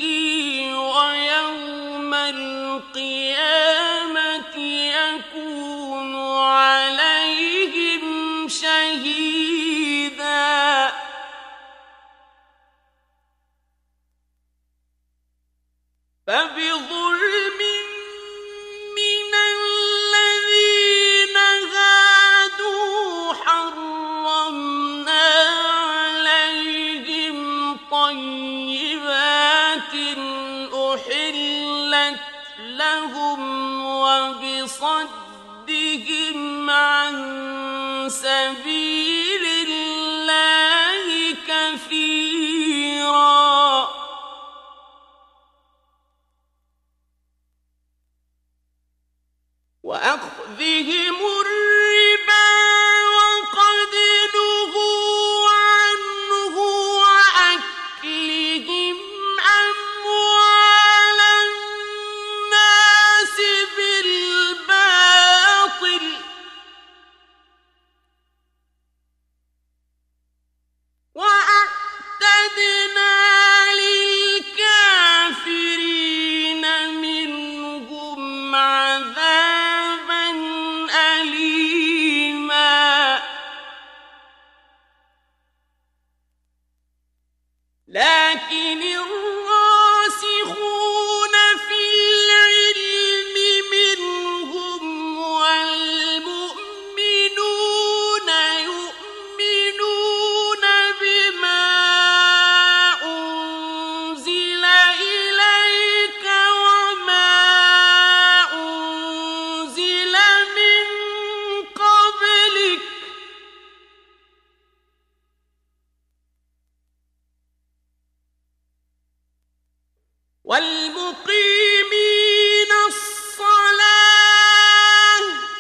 [SPEAKER 2] ويوم القيامة يكون عليهم شهيدا فبظلم من الذين هادوا حرمنا عليهم طيبات أحلت لهم وبصدهم عن سبيل الله كثيرا وأخذهم الربا وقد نهوا عنه وأكلهم أموال الناس بالباطل وأعتدنا للكافرين منهم عذابا أليما لكن الراسخون في العلم منهم والمؤمنون يؤمنون بما أنزل إليك وما أنزل من قبلك والمقيمين الصلاة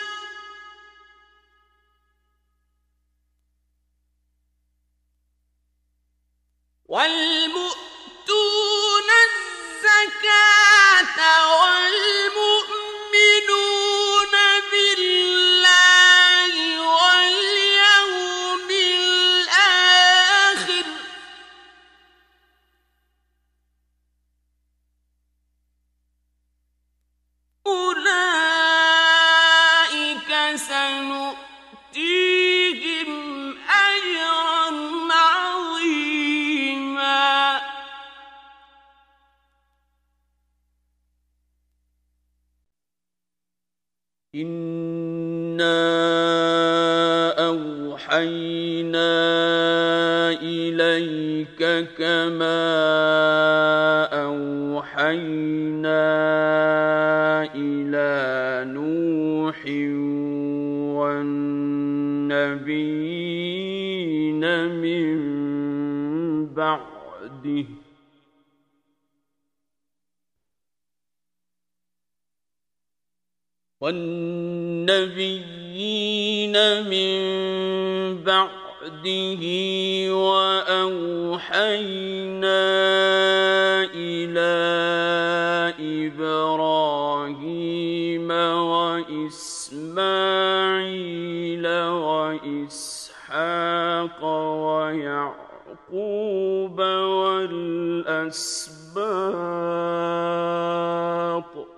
[SPEAKER 2] والمؤتون الزكاة والمؤمنون بالله واليوم الآخر أولئك سنؤتيهم أجرا عظيما إنا أوحينا إليك كما أوحينا إلى نوح والنبيين من بعده والنبيين من بعده وأوحينا إلى إبراهيم وإسماعيل وإسحاق ويعقوب ويعقوب والأسباط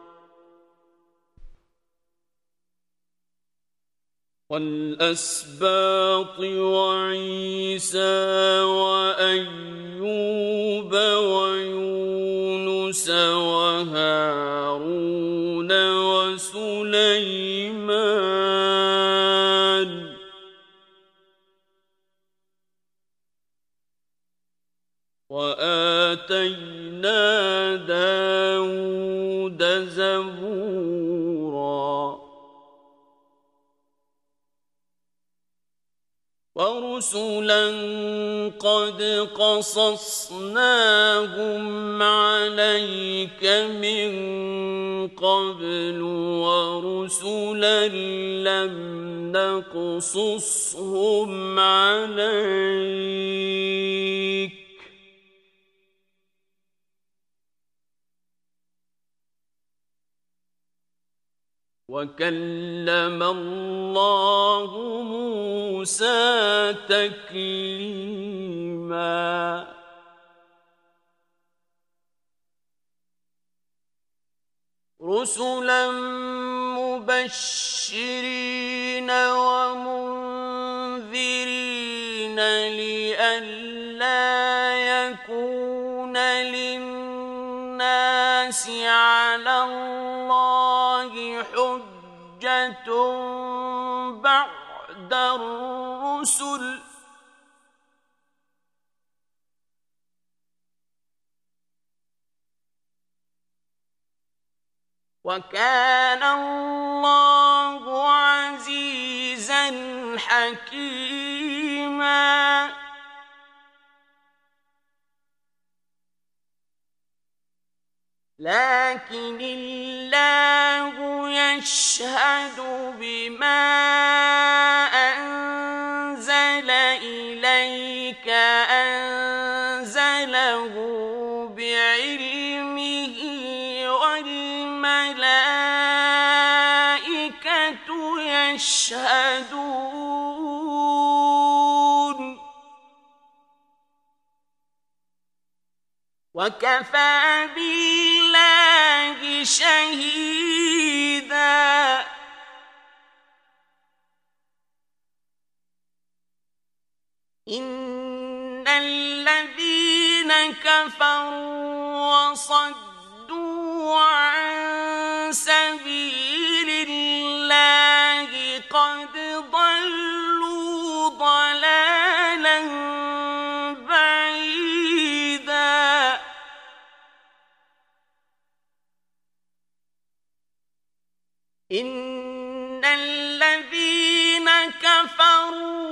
[SPEAKER 2] والأسباط وعيسى وأيوب ويونس وهارون وسليمان وآتينا داود زبورا ورسلا قد قصصناهم عليك من قبل ورسلا لم نقصصهم عليك وكلم الله موسى تكليما رسلا مبشرين ومنذرين لئلا يكون للناس على الله حجة بعد الرسل وكان الله عزيزا حكيما لكن الله يشهد بما أنزل إليك أنزله بعلمه والملائكة يشهدون وكفى بالله شهيدا إن الذين كفروا وصدوا عن سبيل الله قد ضلوا ضلالا بعيدا إن الذين كفروا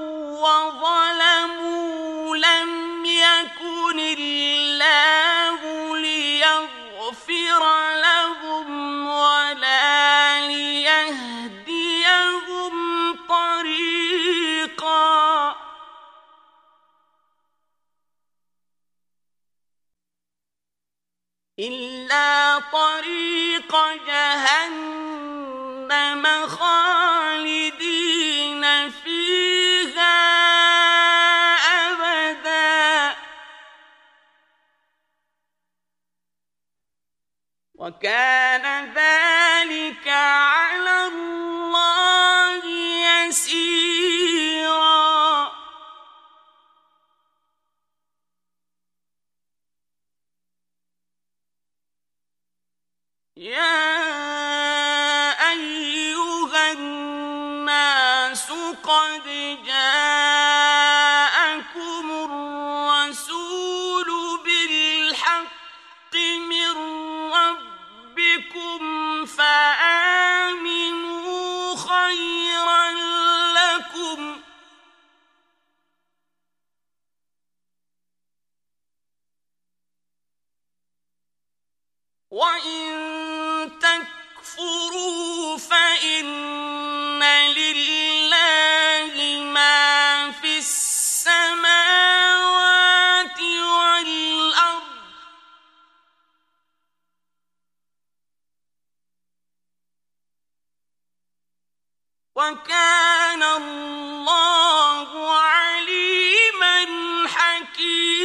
[SPEAKER 2] وظلموا لم يكن الله ليغفر لهم ولا ليهديهم طريقا إلا طريق جهنم خالدين فيها أبدا وكان ذلك على الله يسيرا يا أيها الناس قد جاءكم الرسول بالحق من ربكم فآمنوا خيرا لكم وإن تكفروا فإن لله ما في السماوات والأرض وكان الله عليما حكيما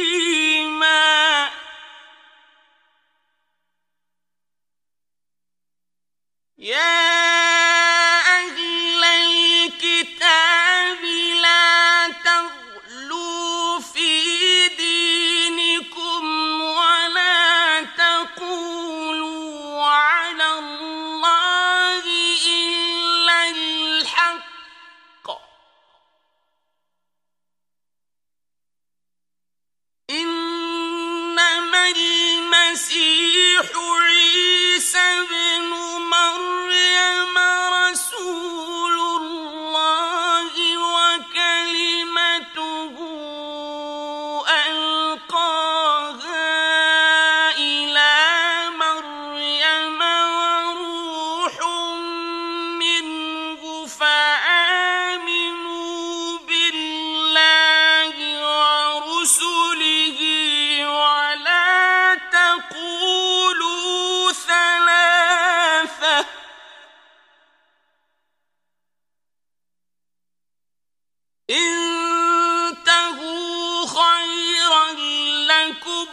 [SPEAKER 2] يا أهل الكتاب لا تغلوا في دينكم ولا تقولوا على الله إلا الحق، إنما المسيح عيسى بن مريم رسول الله وكلمته ألقاها إلى مريم وروح منه، فآمنوا بالله ورسله ولا تقولوا ثلاثة، انتهوا خيرا لكم،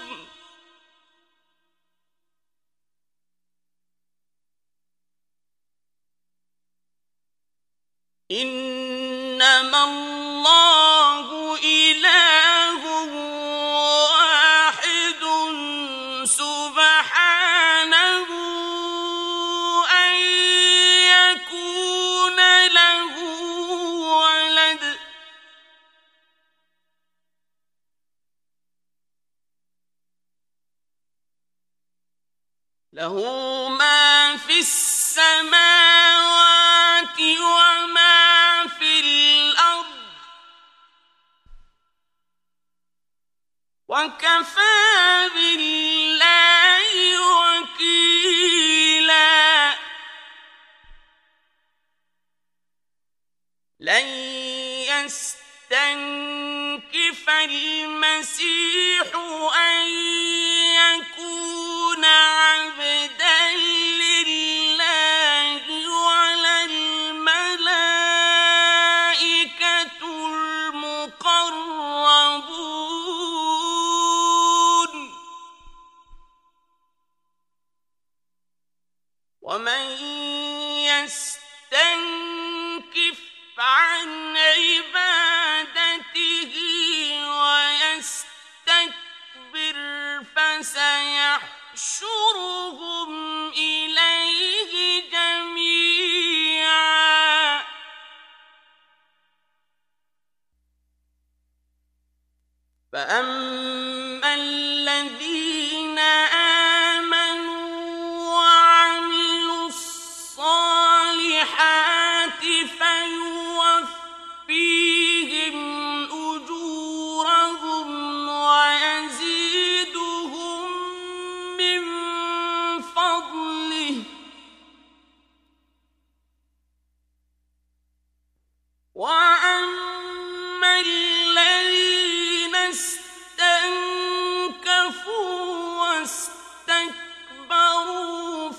[SPEAKER 2] إنما الله إله واحد سبحانه أن يكون له ولد، له ما في السماوات وما في الأرض، وكفى بالله وكيلا. لن يستنكف المسيح أن يكون عبدا لله ولا الملائكة المقربون، ومن يستنكف عن عبادته ويستكبر فسيحشرهم إليه جميعا. فأما الذين آمنوا وعملوا الصالحات فيوفيهم أجورهم ويزيدهم من فضله، وأما الذين استنكفوا واستكبروا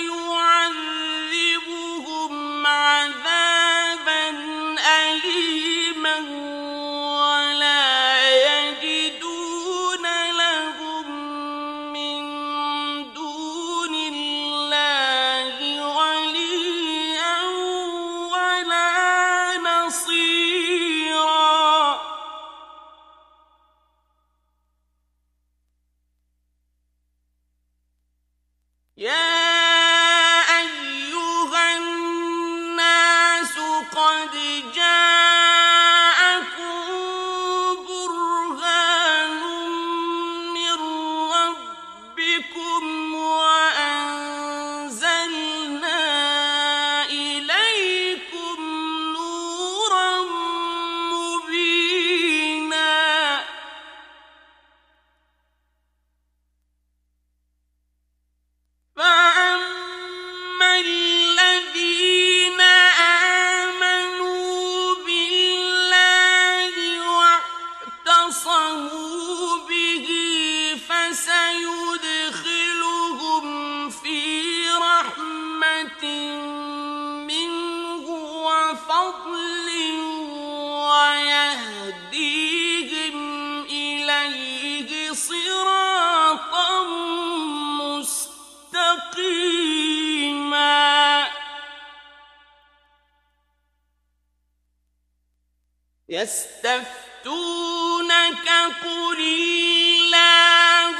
[SPEAKER 2] فيعذبهم عذابا أليما ولا يجدون لهم من دون الله وليا ولا نصيرا. يا أيها الناس قد جاءكم برهان من ربكم وأنزلنا إليكم نورا مبينا. فأ يستفتونك قل الله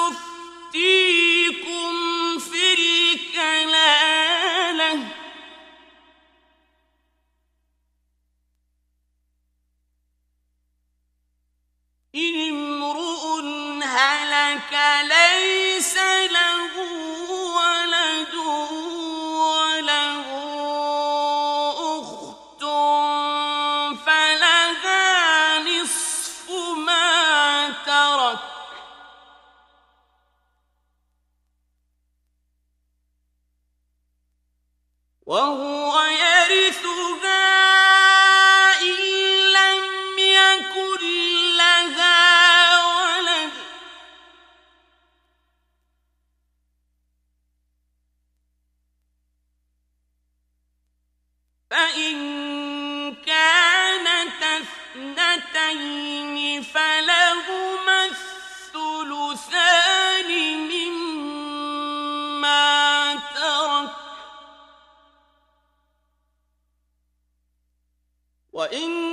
[SPEAKER 2] يفتيكم في الكلالة إن امرؤ هلك ليس له ولد وله أخت فلها نصف ما ترك وهو يرثها إن لم يكن لها ولد فإن كانت اثنتين فلهما الثلثان مما ترك وإن